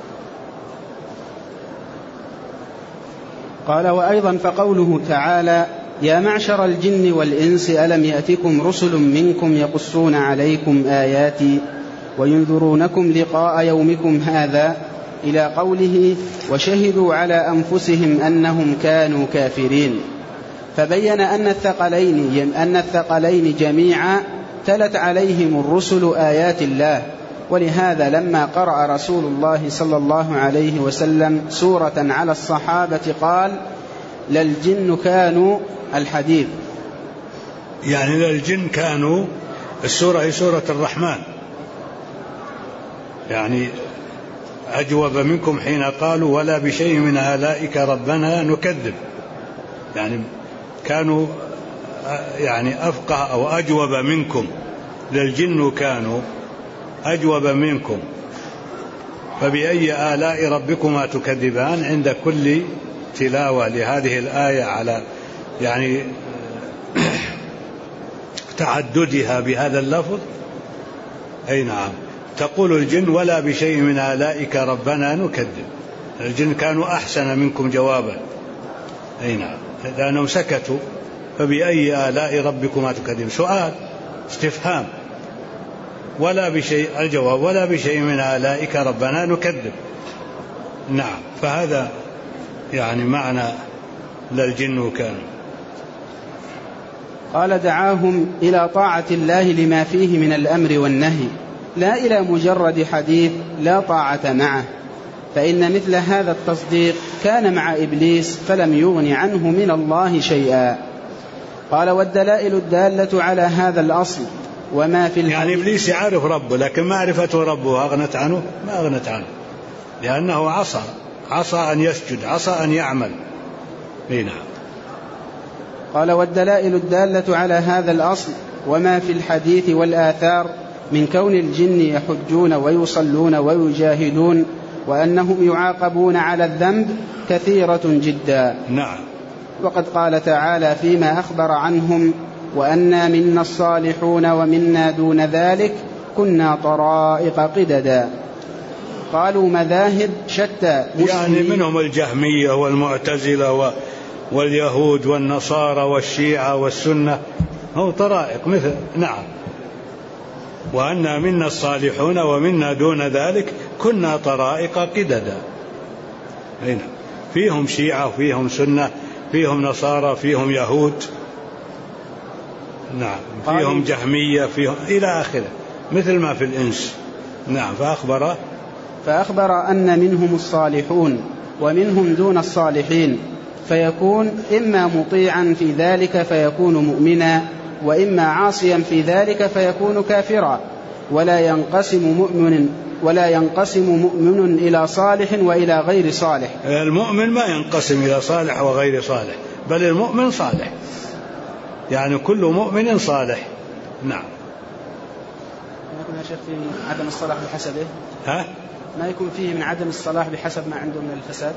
قال: وأيضا فقوله تعالى: يا معشر الجن والإنس ألم يأتكم رسل منكم يقصون عليكم آياتي وينذرونكم لقاء يومكم هذا، إلى قوله: وشهدوا على أنفسهم أنهم كانوا كافرين. فبين أن الثقلين جميعا تلت عليهم الرسل آيات الله. ولهذا لما قرأ رسول الله صلى الله عليه وسلم سورة على الصحابة قال: للجن كانوا الحديث،
يعني للجن كانوا. السورة هي سورة الرحمن، يعني أجوب منكم حين قالوا ولا بشيء من آلائك ربنا نكذب، يعني كانوا يعني أفقه أو أجوب منكم. للجن كانوا أجوب منكم، فبأي آلاء ربكما تكذبان. عند كل تلاوة لهذه الآية على يعني تعددها بهذا اللفظ، أي نعم، تقول الجن ولا بشيء من آلائك ربنا نكذب. الجن كانوا أحسن منكم جوابا، أي نعم، لأنهم سكتوا. فبأي آلاء ربكما تكذب، سؤال استفهام. ولا بشيء، الجواب ولا بشيء من آلائك ربنا نكذب. نعم، فهذا يعني معنى للجن كانوا.
قال: دعاهم إلى طاعة الله لما فيه من الأمر والنهي، لا إلى مجرد حديث لا طاعة معه، فإن مثل هذا التصديق كان مع إبليس فلم يغن عنه من الله شيئا. قال: والدلائل الدالة على هذا الأصل وما في
يعني إبليس يعرف ربه، لكن معرفته ربه أغنت عنه؟ ما أغنت عنه، لأنه عصى أن يسجد، عصى أن يعمل. نعم.
قال: والدلائل الدالة على هذا الأصل وما في الحديث والآثار من كون الجن يحجون ويصلون ويجاهدون وأنهم يعاقبون على الذنب كثيرة جدا.
نعم.
وقد قال تعالى فيما أخبر عنهم: وأنا منا الصالحون ومنا دون ذلك كنا طرائق قددا. قالوا مذاهب شتى،
يعني منهم الجهمية والمعتزلة واليهود والنصارى والشيعة والسنة، هو طرائق مثل. نعم. وأنا منا الصالحون ومنا دون ذلك كنا طرائق قددا. هنا فيهم شيعة وفيهم سنة، فيهم نصارى، فيهم يهود، نعم، فيهم جهمية، فيهم إلى آخره، مثل ما في الإنس. نعم. فأخبر
أن منهم الصالحون ومنهم دون الصالحين، فيكون إما مطيعا في ذلك فيكون مؤمنا، وإما عاصيا في ذلك فيكون كافرا. ولا ينقسم ولا ينقسم مؤمن إلى صالح وإلى غير صالح.
المؤمن ما ينقسم إلى صالح وغير صالح، بل المؤمن صالح، يعني كل مؤمن صالح. نعم.
ما يكون يا شيخ فيه من عدم الصلاح بحسبه؟ ما يكون فيه من عدم الصلاح بحسب ما عنده من الفساد؟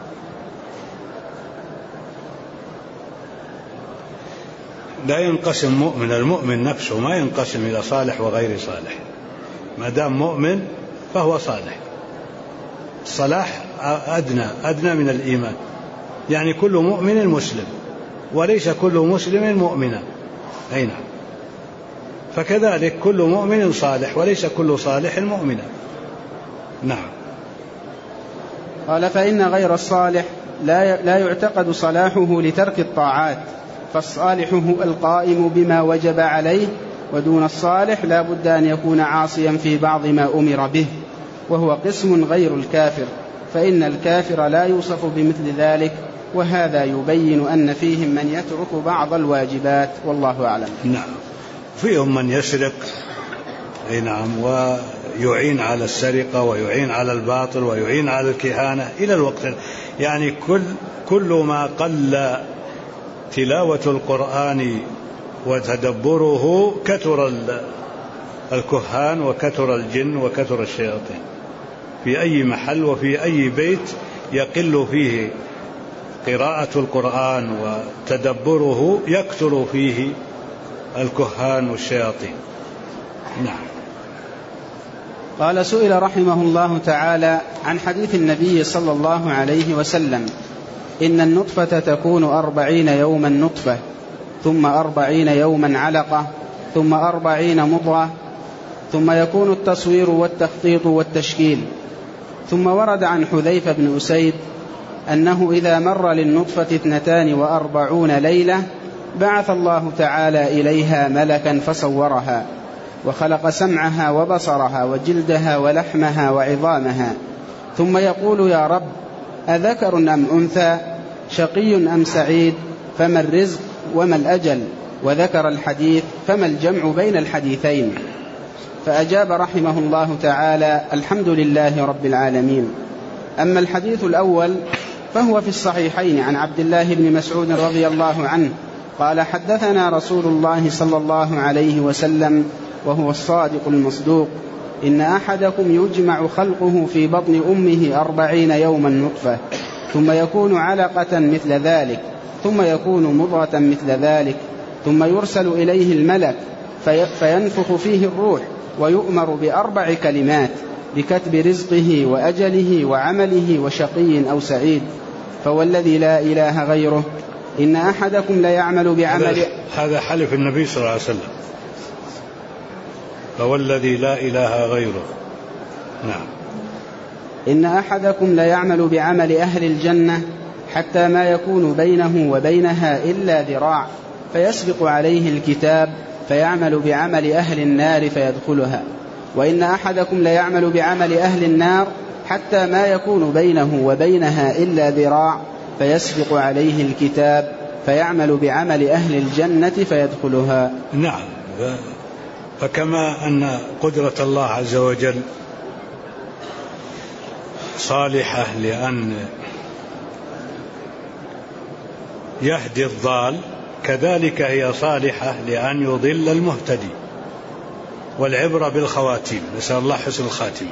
لا ينقسم مؤمن، المؤمن نفسه ما ينقسم إلى صالح وغير صالح، ما دام مؤمن فهو صالح. الصلاح أدنى من الإيمان، يعني كل مؤمن مسلم وليس كل مسلم مؤمنا. أي نعم. فكذلك كل مؤمن صالح وليس كل صالح مؤمنا. نعم.
قال فإن غير الصالح لا يعتقد صلاحه لترك الطاعات، فالصالح هو القائم بما وجب عليه، ودون الصالح لا بد أن يكون عاصيا في بعض ما أمر به، وهو قسم غير الكافر، فإن الكافر لا يوصف بمثل ذلك، وهذا يبين أن فيهم من يترك بعض الواجبات، والله أعلم.
نعم. فيهم من يسرق، أي نعم، ويعين على السرقة ويعين على الباطل ويعين على الكهانة إلى الوقت، يعني كل ما قل تلاوة القرآن وتدبره كثر الكهان وكثر الجن وكثر الشياطين. في أي محل وفي أي بيت يقل فيه قراءة القرآن وتدبره يكثر فيه الكهان والشياطين. نعم.
قال سئل رحمه الله تعالى عن حديث النبي صلى الله عليه وسلم: إن النطفة تكون 40 يوما نطفة، ثم 40 يوما علقة، ثم 40 مضغة، ثم يكون التصوير والتخطيط والتشكيل. ثم ورد عن حذيفة بن أسيد أنه إذا مر للنطفة 42 ليلة بعث الله تعالى إليها ملكا فصورها، وخلق سمعها وبصرها وجلدها ولحمها وعظامها، ثم يقول: يا رب، أذكر أم أنثى؟ شقي أم سعيد؟ فما الرزق وما الأجل؟ وذكر الحديث: فما الجمع بين الحديثين؟ فأجاب رحمه الله تعالى: الحمد لله رب العالمين. أما الحديث الأول فهو في الصحيحين عن عبد الله بن مسعود رضي الله عنه قال: حدثنا رسول الله صلى الله عليه وسلم وهو الصادق المصدوق: إن أحدكم يجمع خلقه في بطن أمه 40 يوما نطفة، ثم يكون علقة مثل ذلك، ثم يكون مضغة مثل ذلك، ثم يرسل إليه الملك فينفخ فيه الروح، ويؤمر ب4 كلمات: بكتب رزقه وأجله وعمله وشقي أو سعيد. فوالذي لا إله غيره إن أحدكم ليعمل بعمل.
هذا حلف النبي صلى الله عليه وسلم. فوالذي لا إله غيره. نعم.
إن أحدكم ليعمل بعمل أهل الجنة حتى ما يكون بينه وبينها إلا ذراع، فيسبق عليه الكتاب فيعمل بعمل أهل النار فيدخلها. وإن أحدكم ليعمل بعمل أهل النار حتى ما يكون بينه وبينها إلا ذراع، فيسبق عليه الكتاب فيعمل بعمل أهل الجنة فيدخلها.
نعم. فكما أن قدرة الله عز وجل صالحة لأن يهدي الضال، كذلك هي صالحة لأن يضل المهتدي. والعبرة بالخواتيم، نسأل الله حسن الخاتمة.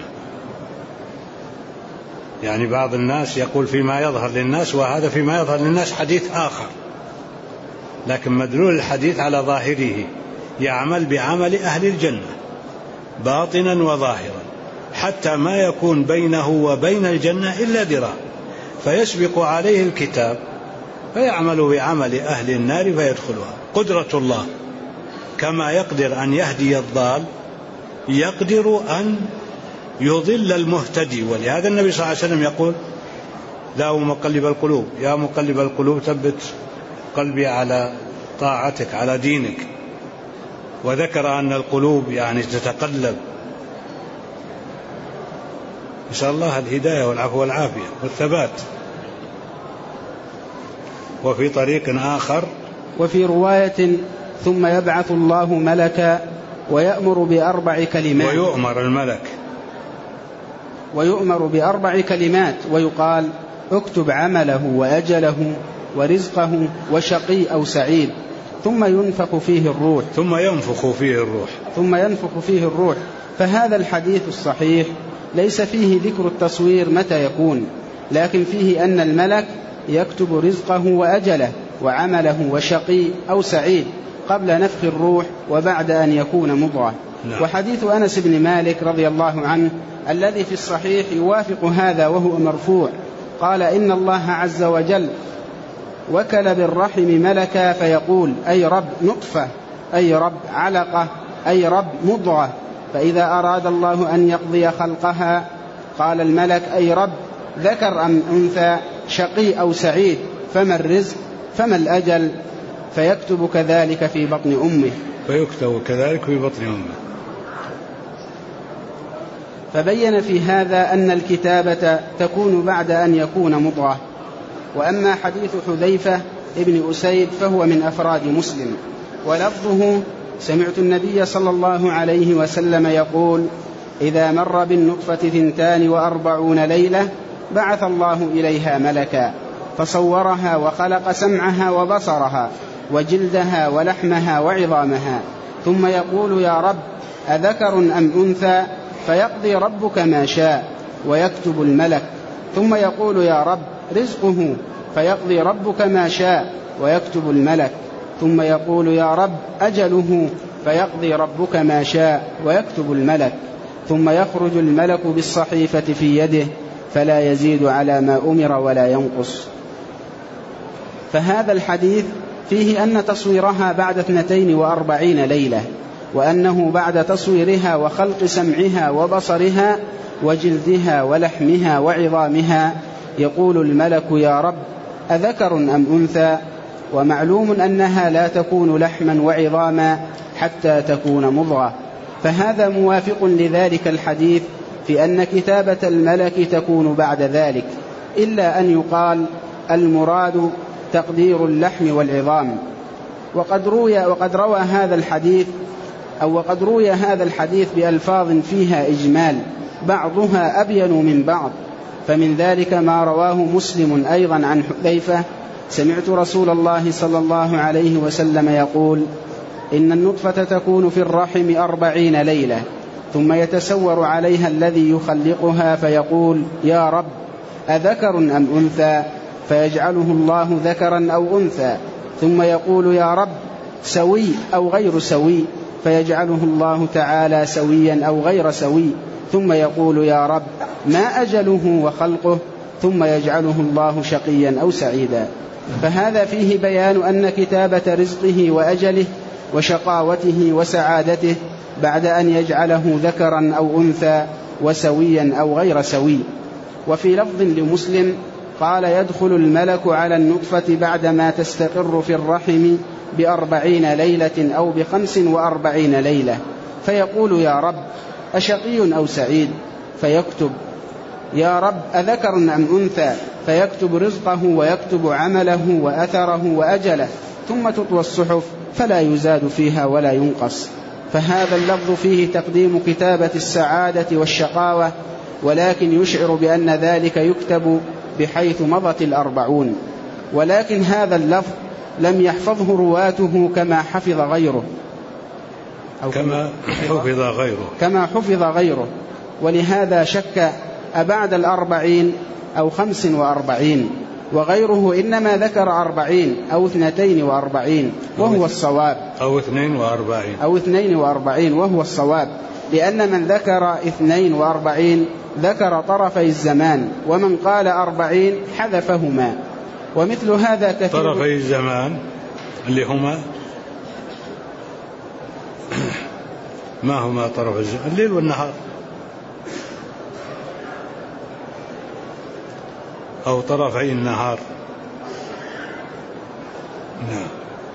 يعني بعض الناس يقول فيما يظهر للناس، وهذا فيما يظهر للناس حديث آخر، لكن مدلول الحديث على ظاهره: يعمل بعمل أهل الجنة باطنا وظاهرا حتى ما يكون بينه وبين الجنة إلا ذراع، فيسبق عليه الكتاب فيعمل بعمل أهل النار فيدخلها. قدرة الله كما يقدر أن يهدي الضال يقدر أن يضل المهتدي. ولهذا النبي صلى الله عليه وسلم يقول: لا مقلب القلوب، يا مقلب القلوب ثبت قلبي على طاعتك على دينك. وذكر أن القلوب يعني تتقلب. نسأل الله الهداية والعفو والعافية والثبات. وفي طريق آخر:
وفي رواية: ثم يبعث الله ملكا ويأمر ب4 كلمات.
ويؤمر الملك
ويؤمر ب4 كلمات ويقال: اكتب عمله وأجله ورزقه وشقي أو سعيد، ثم ينفخ فيه الروح. فهذا الحديث الصحيح ليس فيه ذكر التصوير متى يكون، لكن فيه أن الملك يكتب رزقه وأجله وعمله وشقي أو سعيد قبل نفخ الروح وبعد أن يكون مضغة. وحديث أنس بن مالك رضي الله عنه الذي في الصحيح يوافق هذا وهو مرفوع، قال: إن الله عز وجل وكل بالرحم ملكا فيقول: أي رب نطفة، أي رب علقة، أي رب مضغة. فإذا أراد الله أن يقضي خلقها قال الملك: أي رب ذكر أم أنثى، شقي أو سعيد، فما الرزق، فما الأجل، فيكتب كذلك في بطن أمه. فبين في هذا أن الكتابة تكون بعد أن يكون مضغة. وأما حديث حذيفة ابن أسيد فهو من أفراد مسلم، ولفظه: سمعت النبي صلى الله عليه وسلم يقول: إذا مر بالنطفة 42 ليلة بعث الله إليها ملكا فصورها وخلق سمعها وبصرها وجلدها ولحمها وعظامها، ثم يقول: يا رب أذكر أم أنثى، فيقضي ربك ما شاء ويكتب الملك. ثم يقول: يا رب رزقه، فيقضي ربك ما شاء ويكتب الملك. ثم يقول: يا رب أجله، فيقضي ربك ما شاء ويكتب الملك. ثم يخرج الملك بالصحيفة في يده فلا يزيد على ما أمر ولا ينقص. فهذا الحديث فيه أن تصويرها بعد 42 ليلة، وأنه بعد تصويرها وخلق سمعها وبصرها وجلدها ولحمها وعظامها يقول الملك: يا رب أذكر أم أنثى. ومعلوم أنها لا تكون لحما وعظاما حتى تكون مضغة. فهذا موافق لذلك الحديث في أن كتابة الملك تكون بعد ذلك، إلا أن يقال: المراد تقدير اللحم والعظام. وقد روى هذا الحديث بألفاظ فيها إجمال، بعضها أبين من بعض. فمن ذلك ما رواه مسلم أيضا عن حذيفة: سمعت رسول الله صلى الله عليه وسلم يقول: إن النطفة تكون في الرحم 40 ليلة، ثم يتسور عليها الذي يخلقها فيقول: يا رب أذكر أم أنثى، فيجعله الله ذكرا أو أنثى. ثم يقول: يا رب سوي أو غير سوي، فيجعله الله تعالى سويا أو غير سوي. ثم يقول: يا رب ما أجله وخلقه، ثم يجعله الله شقيا أو سعيدا. فهذا فيه بيان أن كتابة رزقه وأجله وشقاوته وسعادته بعد أن يجعله ذكرا أو أنثى وسويا أو غير سوي. وفي لفظ لمسلم قال: يدخل الملك على النطفة بعدما تستقر في الرحم 40 ليلة أو 45 ليلة، فيقول: يا رب أشقي أو سعيد، فيكتب. يا رب أذكر أم أنثى، فيكتب رزقه ويكتب عمله وأثره وأجله، ثم تطوى الصحف فلا يزاد فيها ولا ينقص. فهذا اللفظ فيه تقديم كتابة السعادة والشقاوة، ولكن يشعر بأن ذلك يكتب بحيث مضت 40. ولكن هذا اللفظ لم يحفظه رواته كما حفظ غيره، كما حفظ غيره، ولهذا شك أبعد 40 أو 45، وغيره إنما ذكر 40 أو 42 وهو الصواب،
أو
42 وهو الصواب، لأن من ذكر 42 ذكر طرفي الزمان، ومن قال 40 حذفهما. ومثل هذا كثير.
طرفي الزمان اللي هما ما هما طرف الزمان؟ الليل والنهار، أو طرفي النهار. نعم.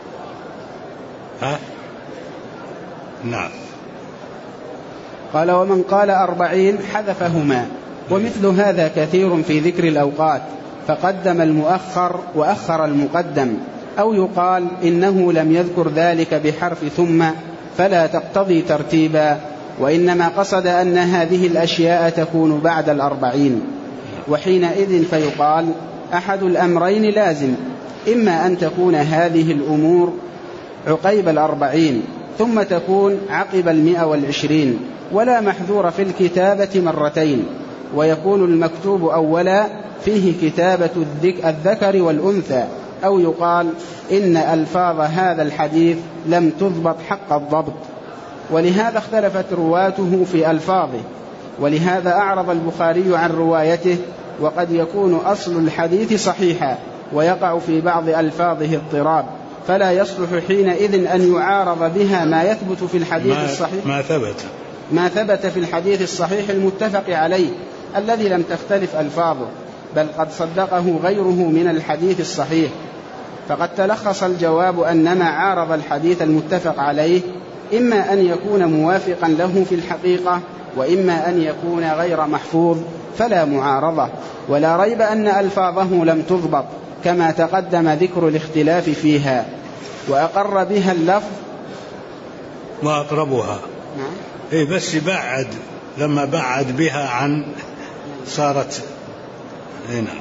نعم.
قال: ومن قال 40 حذفهما. ومثل هذا كثير في ذكر الأوقات، فقدم المؤخر وأخر المقدم، أو يقال إنه لم يذكر ذلك بحرف ثم فلا تقتضي ترتيبا، وإنما قصد أن هذه الأشياء تكون بعد 40. وحينئذ فيقال أحد الأمرين لازم، إما أن تكون هذه الأمور عقيب 40 ثم تكون عقب 120، ولا محذور في الكتابة مرتين، ويكون المكتوب أولا فيه كتابة الذكر والأنثى، أو يقال إن ألفاظ هذا الحديث لم تضبط حق الضبط، ولهذا اختلفت رواته في ألفاظه، ولهذا أعرض البخاري عن روايته، وقد يكون أصل الحديث صحيحا ويقع في بعض ألفاظه اضطراب، فلا يصلح حينئذ أن يعارض بها ما يثبت في الحديث الصحيح ما ثبت في الحديث الصحيح المتفق عليه الذي لم تختلف ألفاظه، بل قد صدقه غيره من الحديث الصحيح. فقد تلخص الجواب أن ما عارض الحديث المتفق عليه إما أن يكون موافقا له في الحقيقة، وإما أن يكون غير محفوظ، فلا معارضة. ولا ريب أن ألفاظه لم تضبط كما تقدم ذكر الاختلاف فيها، وأقر بها اللفظ
وأقربها. إيه بس بعد لما بعد بها عن صارت هنا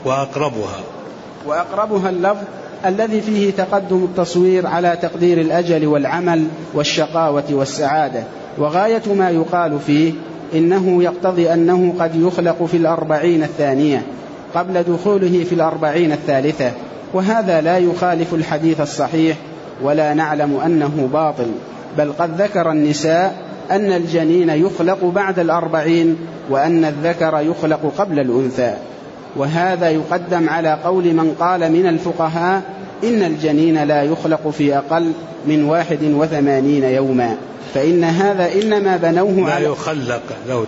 وأقربها اللفظ الذي فيه تقدم التصوير على تقدير الأجل والعمل والشقاوة والسعادة، وغاية ما يقال فيه إنه يقتضي أنه قد يخلق في 40 الثانية قبل دخوله في 40 الثالثة، وهذا لا يخالف الحديث الصحيح، ولا نعلم أنه باطل، بل قد ذكر النساء أن الجنين يخلق بعد 40 وأن الذكر يخلق قبل الأنثى، وهذا يقدم على قول من قال من الفقهاء إن الجنين لا يخلق في أقل من 81 يوما، فإن هذا إنما بنوه
لا يخلق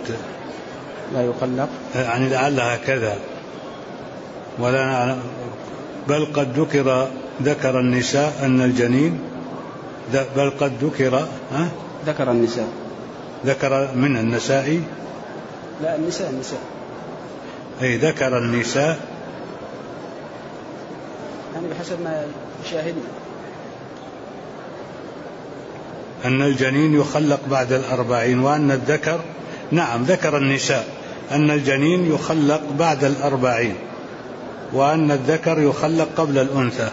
يعني لعلها كذا، ولا نعلم، بل قد ذكر النساء أن الجنين، بل قد
ذكر النساء،
ذكر من النساء،
لا النساء
أي ذكر النساء
يعني بحسب ما شاهدنا
أن الجنين يخلق بعد 40، وأن الذكر ذكر النساء أن الجنين يخلق بعد 40 وأن الذكر يخلق قبل الأنثى.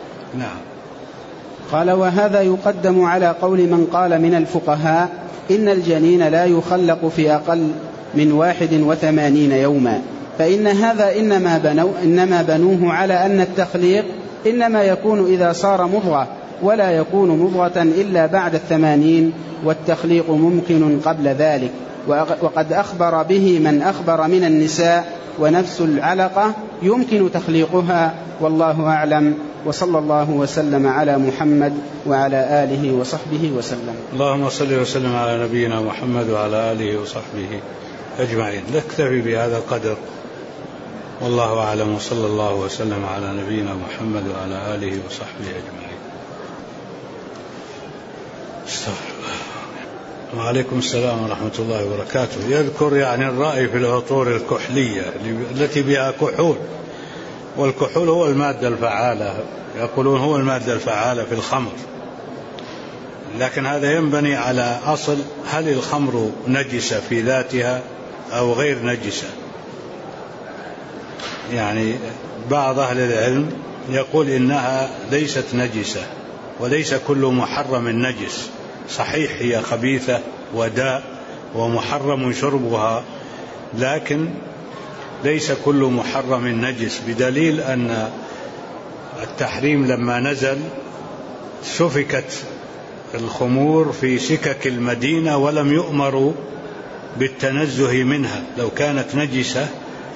قال وهذا يقدم على قول من قال من الفقهاء إن الجنين لا يخلق في أقل من 81 يوما، فإن هذا إنما بنوه على أن التخليق إنما يكون إذا صار مضغة، ولا يكون مضغة إلا بعد 80، والتخليق ممكن قبل ذلك، وقد أخبر به من أخبر من النساء، ونفس العلقة يمكن تخليقها، والله أعلم، وصلى الله وسلم على محمد وعلى آله وصحبه وسلم.
اللهم صل وسلم على نبينا محمد وعلى آله وصحبه أجمعين. نكتفي بهذا القدر، والله أعلم، وصلى الله وسلم على نبينا محمد وعلى آله وصحبه أجمعين. استغفر الله. وعليكم السلام ورحمة الله وبركاته. يذكر الرأي في العطور الكحلية التي بها كحول، والكحول هو المادة الفعالة، يقولون هو المادة الفعالة في الخمر، لكن هذا ينبني على أصل هل الخمر نجسة في ذاتها أو غير نجسة. بعض أهل العلم يقول إنها ليست نجسة، وليس كل محرم نجس، صحيح هي خبيثة وداء ومحرم شربها، لكن ليس كل محرم نجس، بدليل أن التحريم لما نزل سفكت الخمور في سكك المدينة ولم يؤمروا بالتنزه منها، لو كانت نجسة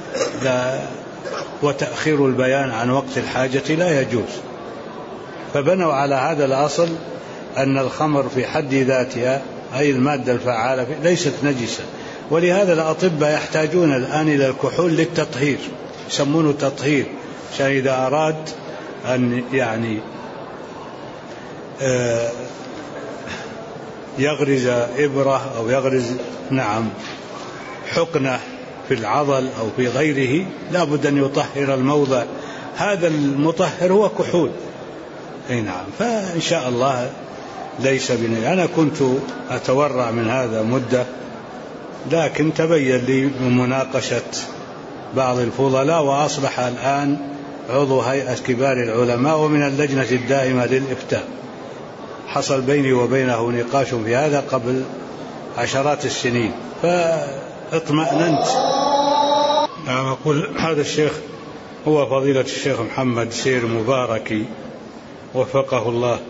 وتأخير البيان عن وقت الحاجة لا يجوز، فبنوا على هذا الأصل أن الخمر في حد ذاتها أي المادة الفعالة ليست نجسة. ولهذا الأطباء يحتاجون الآن إلى الكحول للتطهير، يسمونه تطهير، عشان إذا أراد أن يغرز إبرة أو يغرز حقنة في العضل أو في غيره لا بد أن يطهر الموضع، هذا المطهر هو كحول. فإن شاء الله ليس بنجس. أنا كنت أتورع من هذا مدة، لكن تبين لي من مناقشة بعض الفضلاء، وأصبح الآن عضو هيئة كبار العلماء ومن اللجنة الدائمة للإفتاء. حصل بيني وبينه نقاش في هذا قبل عشرات السنين، فاطمأننت. أقول هذا الشيخ هو فضيلة الشيخ محمد سير مباركي وفقه الله.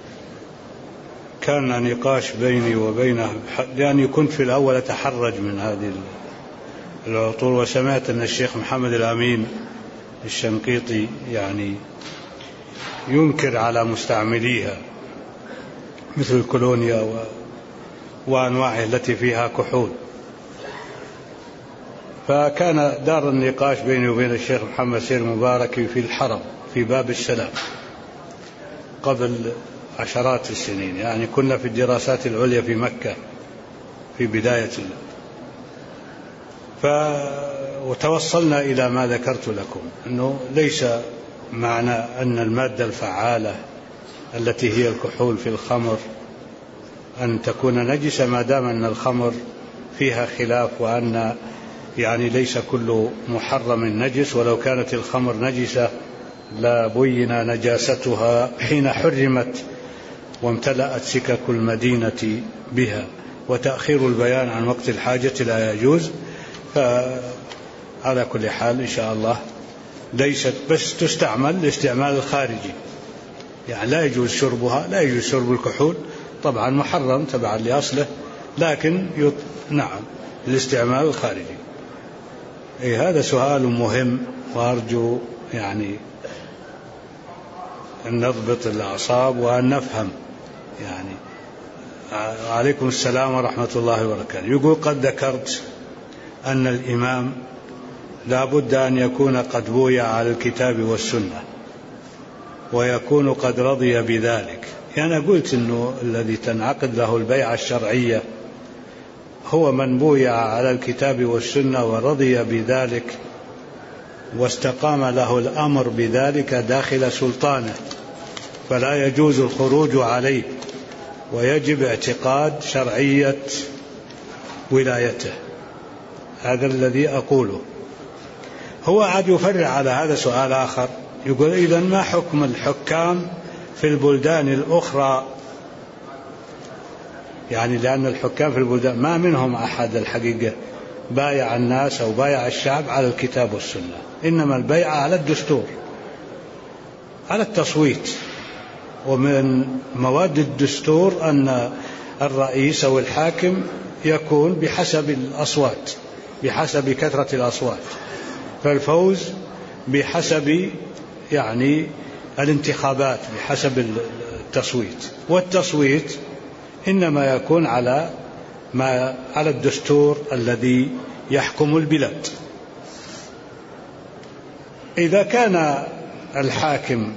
كان نقاش بيني وبينه، يعني كنت في الأول أتحرج من هذه العطور، وسمعت أن الشيخ محمد الأمين الشنقيطي يعني ينكر على مستعمليها مثل الكولونيا وأنواعه التي فيها كحول. فكان دار النقاش بيني وبين الشيخ محمد سير مباركي في الحرم في باب السلام قبل عشرات السنين، يعني كنا في الدراسات العليا في مكة في بداية وتوصلنا إلى ما ذكرت لكم، أنه ليس معنى أن المادة الفعالة التي هي الكحول في الخمر أن تكون نجسة، ما دام أن الخمر فيها خلاف، وأن يعني ليس كل محرم نجس، ولو كانت الخمر نجسة لبين نجاستها حين حرمت وامتلأت سكك المدينة بها، وتأخير البيان عن وقت الحاجة لا يجوز. فعلى كل حال إن شاء الله ليست بس تستعمل الاستعمال الخارجي، يعني لا يجوز شربها، لا يجوز شرب الكحول، طبعا محرم تبعا لأصله، لكن نعم الاستعمال الخارجي. هذا سؤال مهم، وأرجو يعني أن نضبط الأعصاب وأن نفهم. يعني عليكم السلام ورحمة الله وبركاته. يقول قد ذكرت أن الإمام لا بد أن يكون قد بويع على الكتاب والسنة ويكون قد رضي بذلك. أنا قلت أنه الذي تنعقد له البيعة الشرعية هو من بويع على الكتاب والسنة ورضي بذلك واستقام له الأمر بذلك داخل سلطانه، فلا يجوز الخروج عليه، ويجب اعتقاد شرعية ولايته. هذا الذي أقوله. هو عاد يفرع على هذا سؤال آخر، يقول إذن ما حكم الحكام في البلدان الأخرى؟ يعني لأن الحكام في البلدان ما منهم أحد الحقيقة بايع الناس أو بايع الشعب على الكتاب والسنة، إنما البيعة على الدستور، على التصويت. ومن مواد الدستور أن الرئيس أو الحاكم يكون بحسب الأصوات، بحسب كثرة الأصوات، فالفوز بحسب يعني الانتخابات، بحسب التصويت، والتصويت إنما يكون على الدستور الذي يحكم البلاد. إذا كان الحاكم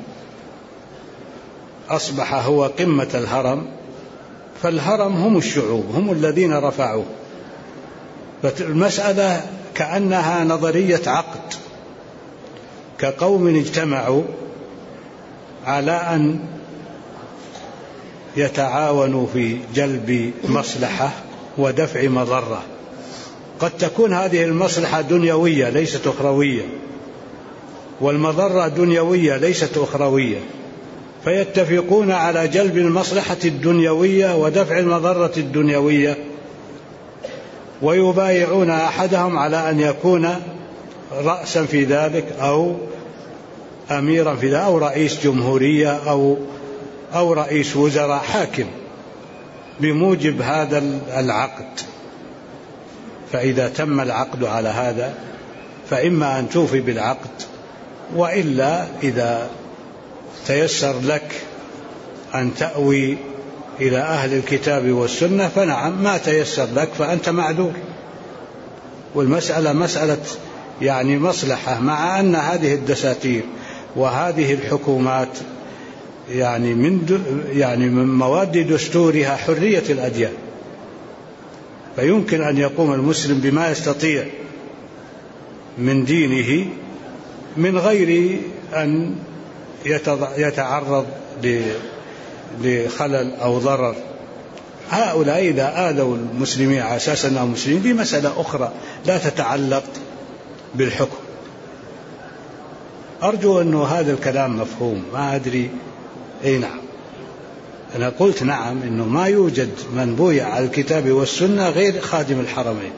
أصبح هو قمة الهرم، فالهرم هم الشعوب، هم الذين رفعوه. فالمسألة كأنها نظرية عقد، كقوم اجتمعوا على أن يتعاونوا في جلب مصلحة ودفع مضرة. قد تكون هذه المصلحة دنيوية ليست أخروية، والمضرة دنيوية ليست أخروية، فيتفقون على جلب المصلحة الدنيوية ودفع المضرة الدنيوية، ويبايعون أحدهم على أن يكون رأسا في ذلك أو أميرا في ذلك أو رئيس جمهورية أو رئيس وزراء، حاكم بموجب هذا العقد. فإذا تم العقد على هذا فإما أن توفي بالعقد، وإلا إذا تيسر لك أن تأوي إلى أهل الكتاب والسنة فنعم، ما تيسر لك فأنت معذور. والمسألة مسألة يعني مصلحة، مع أن هذه الدساتير وهذه الحكومات يعني من مواد دستورها حرية الأديان، فيمكن أن يقوم المسلم بما يستطيع من دينه من غير أن يتعرض لخلل أو ضرر. هؤلاء إذا آذوا المسلمين على أساس أنهم مسلمين دي مسألة أخرى لا تتعلق بالحكم. أرجو أنه هذا الكلام مفهوم. ما أدري. أي نعم، أنا قلت نعم أنه ما يوجد من بويع على الكتاب والسنة غير خادم الحرمين.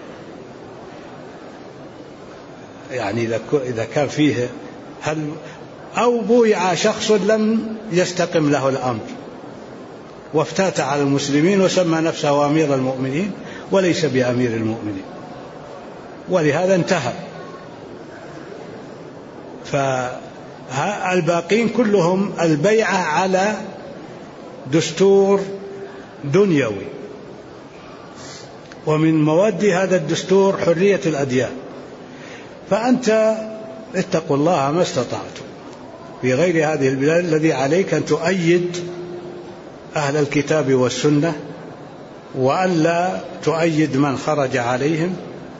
يعني إذا كان فيه أو بويع شخص لم يستقم له الأمر وافتات على المسلمين وسمى نفسه أمير المؤمنين وليس بأمير المؤمنين، ولهذا انتهى. فالباقين كلهم البيعة على دستور دنيوي، ومن مواد هذا الدستور حرية الأديان. فأنت اتقوا الله ما استطعتم في غير هذه البلاد. الذي عليك أن تؤيد أهل الكتاب والسنة، وألا تؤيد من خرج عليهم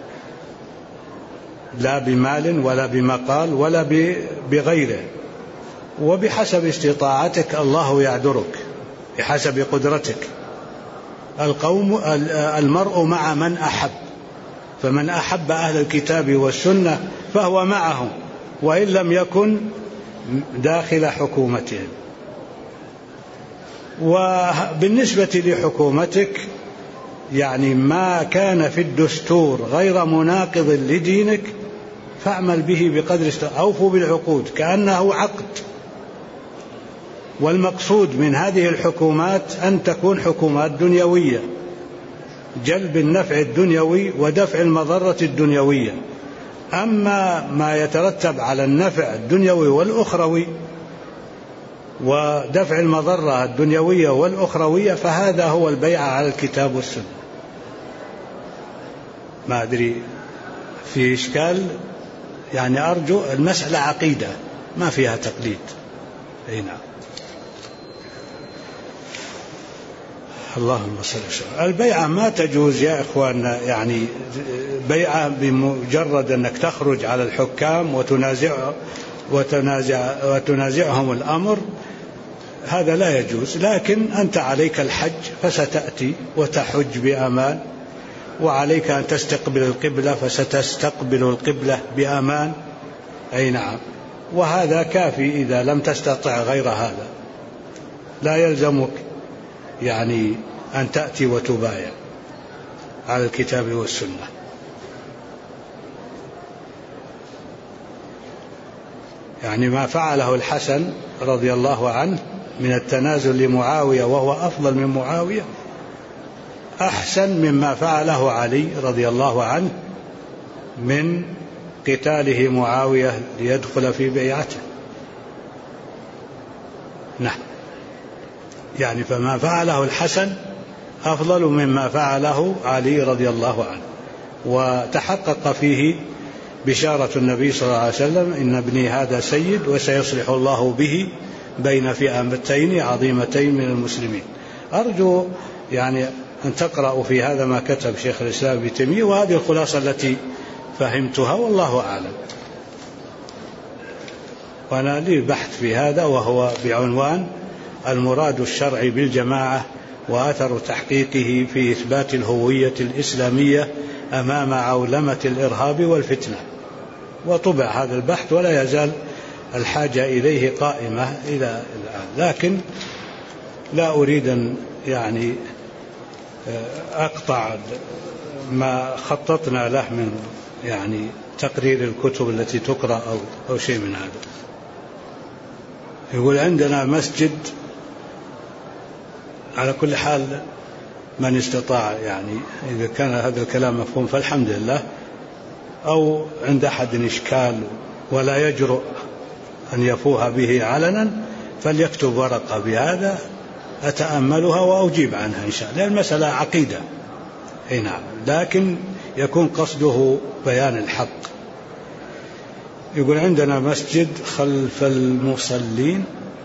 لا بمال ولا بمقال ولا بغيره، وبحسب استطاعتك الله يعذرك بحسب قدرتك. المرء مع من أحب، فمن أحب أهل الكتاب والسنة فهو معهم وإن لم يكن داخل حكومتهم. وبالنسبة لحكومتك يعني ما كان في الدستور غير مناقض لدينك فاعمل به بقدر أوفوا بالعقود كأنه عقد. والمقصود من هذه الحكومات أن تكون حكومات دنيوية، جلب النفع الدنيوي ودفع المضرة الدنيوية. أما ما يترتب على النفع الدنيوي والأخروي ودفع المضرة الدنيوية والأخروية فهذا هو البيعة على الكتاب والسنة. ما أدري في إشكال، يعني أرجو المسألة عقيدة ما فيها تقليد. أي نعم. اللهم صل وسلم. البيعة ما تجوز يا إخواننا، يعني بيعة بمجرد أنك تخرج على الحكام وتنازعهم الأمر، هذا لا يجوز. لكن أنت عليك الحج فستأتي وتحج بأمان، وعليك أن تستقبل القبلة فستستقبل القبلة بأمان. أي نعم. وهذا كافي إذا لم تستطع غير هذا. لا يلزمك يعني أن تأتي وتبايع على الكتاب والسنة. يعني ما فعله الحسن رضي الله عنه من التنازل لمعاوية وهو أفضل من معاوية أحسن مما فعله علي رضي الله عنه من قتاله معاوية ليدخل في بيعته. نعم. يعني فما فعله الحسن أفضل مما فعله علي رضي الله عنه، وتحقق فيه بشارة النبي صلى الله عليه وسلم: إن ابني هذا سيد وسيصلح الله به بين فئتين عظيمتين من المسلمين. أرجو يعني أن تقرأوا في هذا ما كتب شيخ الإسلام ابن تيمية، وهذه الخلاصة التي فهمتها والله أعلم. وأنا لي بحث في هذا وهو بعنوان المراد الشرعي بالجماعة وأثر تحقيقه في إثبات الهوية الإسلامية أمام عولمة الإرهاب والفتنة. وطبع هذا البحث ولا يزال الحاجة إليه قائمة إلى الآن، لكن لا أريد أن يعني أقطع ما خططنا له من يعني تقرير الكتب التي تقرأ أو شيء من هذا. يقول عندنا مسجد، على كل حال من استطاع يعني إذا كان هذا الكلام مفهوم فالحمد لله، أو عند أحد إشكال ولا يجرؤ أن يفوه به علنا فليكتب ورقة بهذا أتأملها وأجيب عنها إن شاء الله. المسألة عقيدة. أي نعم، لكن يكون قصده بيان الحق. يقول عندنا مسجد خلف المصلين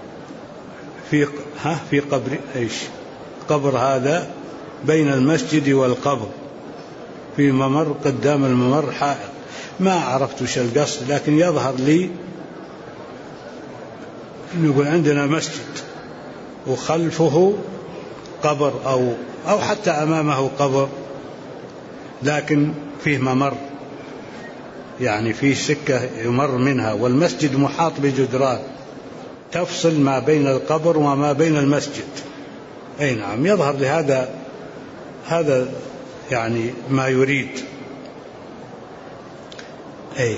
في قبر إيش قبر هذا بين المسجد والقبر في ممر، قدام الممر حائط. ما عرفت وش القصد، لكن يظهر لي يقول عندنا مسجد وخلفه قبر أو حتى أمامه قبر، لكن فيه ممر، يعني فيه سكة يمر منها، والمسجد محاط بجدران تفصل ما بين القبر وما بين المسجد. أي نعم، يظهر هذا يعني ما يريد. أي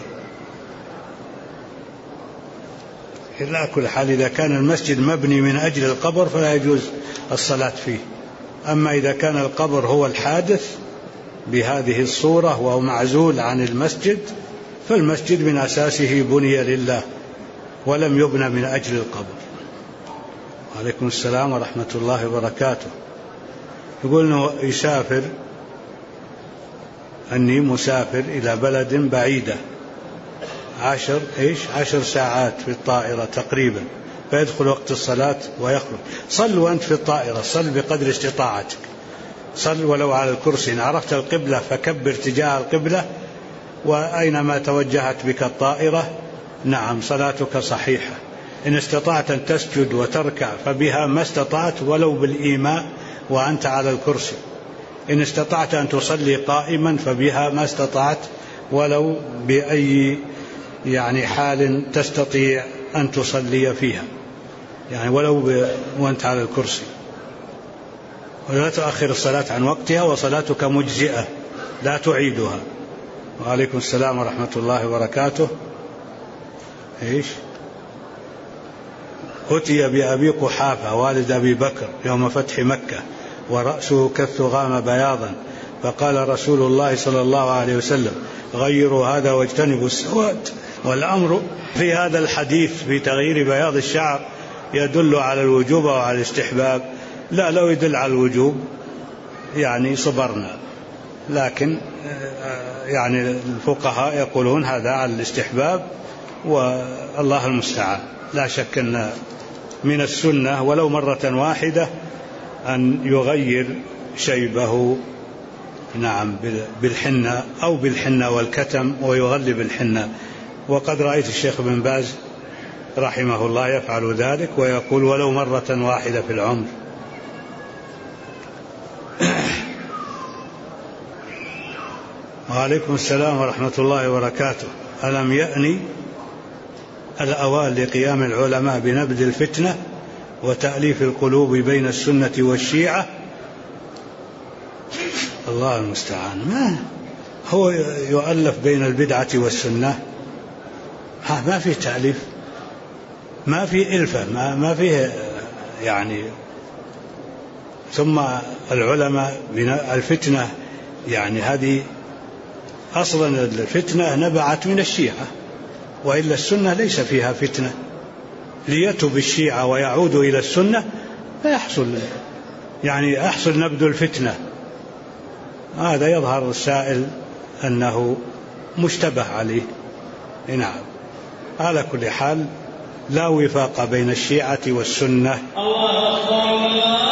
إلا كل حال إذا كان المسجد مبني من أجل القبر فلا يجوز الصلاة فيه. أما إذا كان القبر هو الحادث بهذه الصورة وهو معزول عن المسجد، فالمسجد من أساسه بني لله ولم يبنى من أجل القبر. وعليكم السلام ورحمة الله وبركاته. يقول إنه يسافر، أني مسافر إلى بلد بعيدة 10 ساعات في الطائرة تقريبا، فيدخل وقت الصلاة ويخرج. صل وأنت في الطائرة، صل بقدر استطاعتك، صل ولو على الكرسي. إن عرفت القبلة فكبر تجاه القبلة، وأينما توجهت بك الطائرة نعم صلاتك صحيحة. إن استطعت أن تسجد وتركع فبها ما استطعت ولو بالإيماء وأنت على الكرسي. إن استطعت أن تصلي قائما فبها ما استطعت ولو بأي يعني حال تستطيع أن تصلي فيها، يعني ولو وأنت على الكرسي. ولا تؤخر الصلاة عن وقتها، وصلاتك مجزئة لا تعيدها. وعليكم السلام ورحمة الله وبركاته. أتي بأبي قحافة والد أبي بكر يوم فتح مكة ورأسه كالثغام بياضا، فقال رسول الله صلى الله عليه وسلم: غيروا هذا واجتنبوا السواد. والأمر في هذا الحديث في تغيير بياض الشعر يدل على الوجوب وعلى الاستحباب. لا، لو يدل على الوجوب يعني صبرنا، لكن يعني الفقهاء يقولون هذا على الاستحباب، والله المستعان. لا شك أن من السنة ولو مرة واحدة أن يغير شيبه نعم بالحنة أو بالحنة والكتم ويغلب الحنة. وقد رأيت الشيخ بن باز رحمه الله يفعل ذلك ويقول ولو مرة واحدة في العمر. وعليكم السلام ورحمة الله وبركاته. ألم يأني الأوان لقيام العلماء بنبذ الفتنة وتأليف القلوب بين السنة والشيعة؟ الله المستعان. ما هو يؤلف بين البدعة والسنة؟ ما في تأليف، ما في إلفة، ما فيه يعني. ثم العلماء الفتنة يعني هذه أصلا الفتنة نبعت من الشيعة، وإلا السنة ليس فيها فتنة. ليتب الشيعة ويعودوا إلى السنة فيحصل يحصل نبذ الفتنة. هذا يظهر السائل أنه مشتبه عليه. نعم، على كل حال لا وفاق بين الشيعة والسنة. الله أكبر.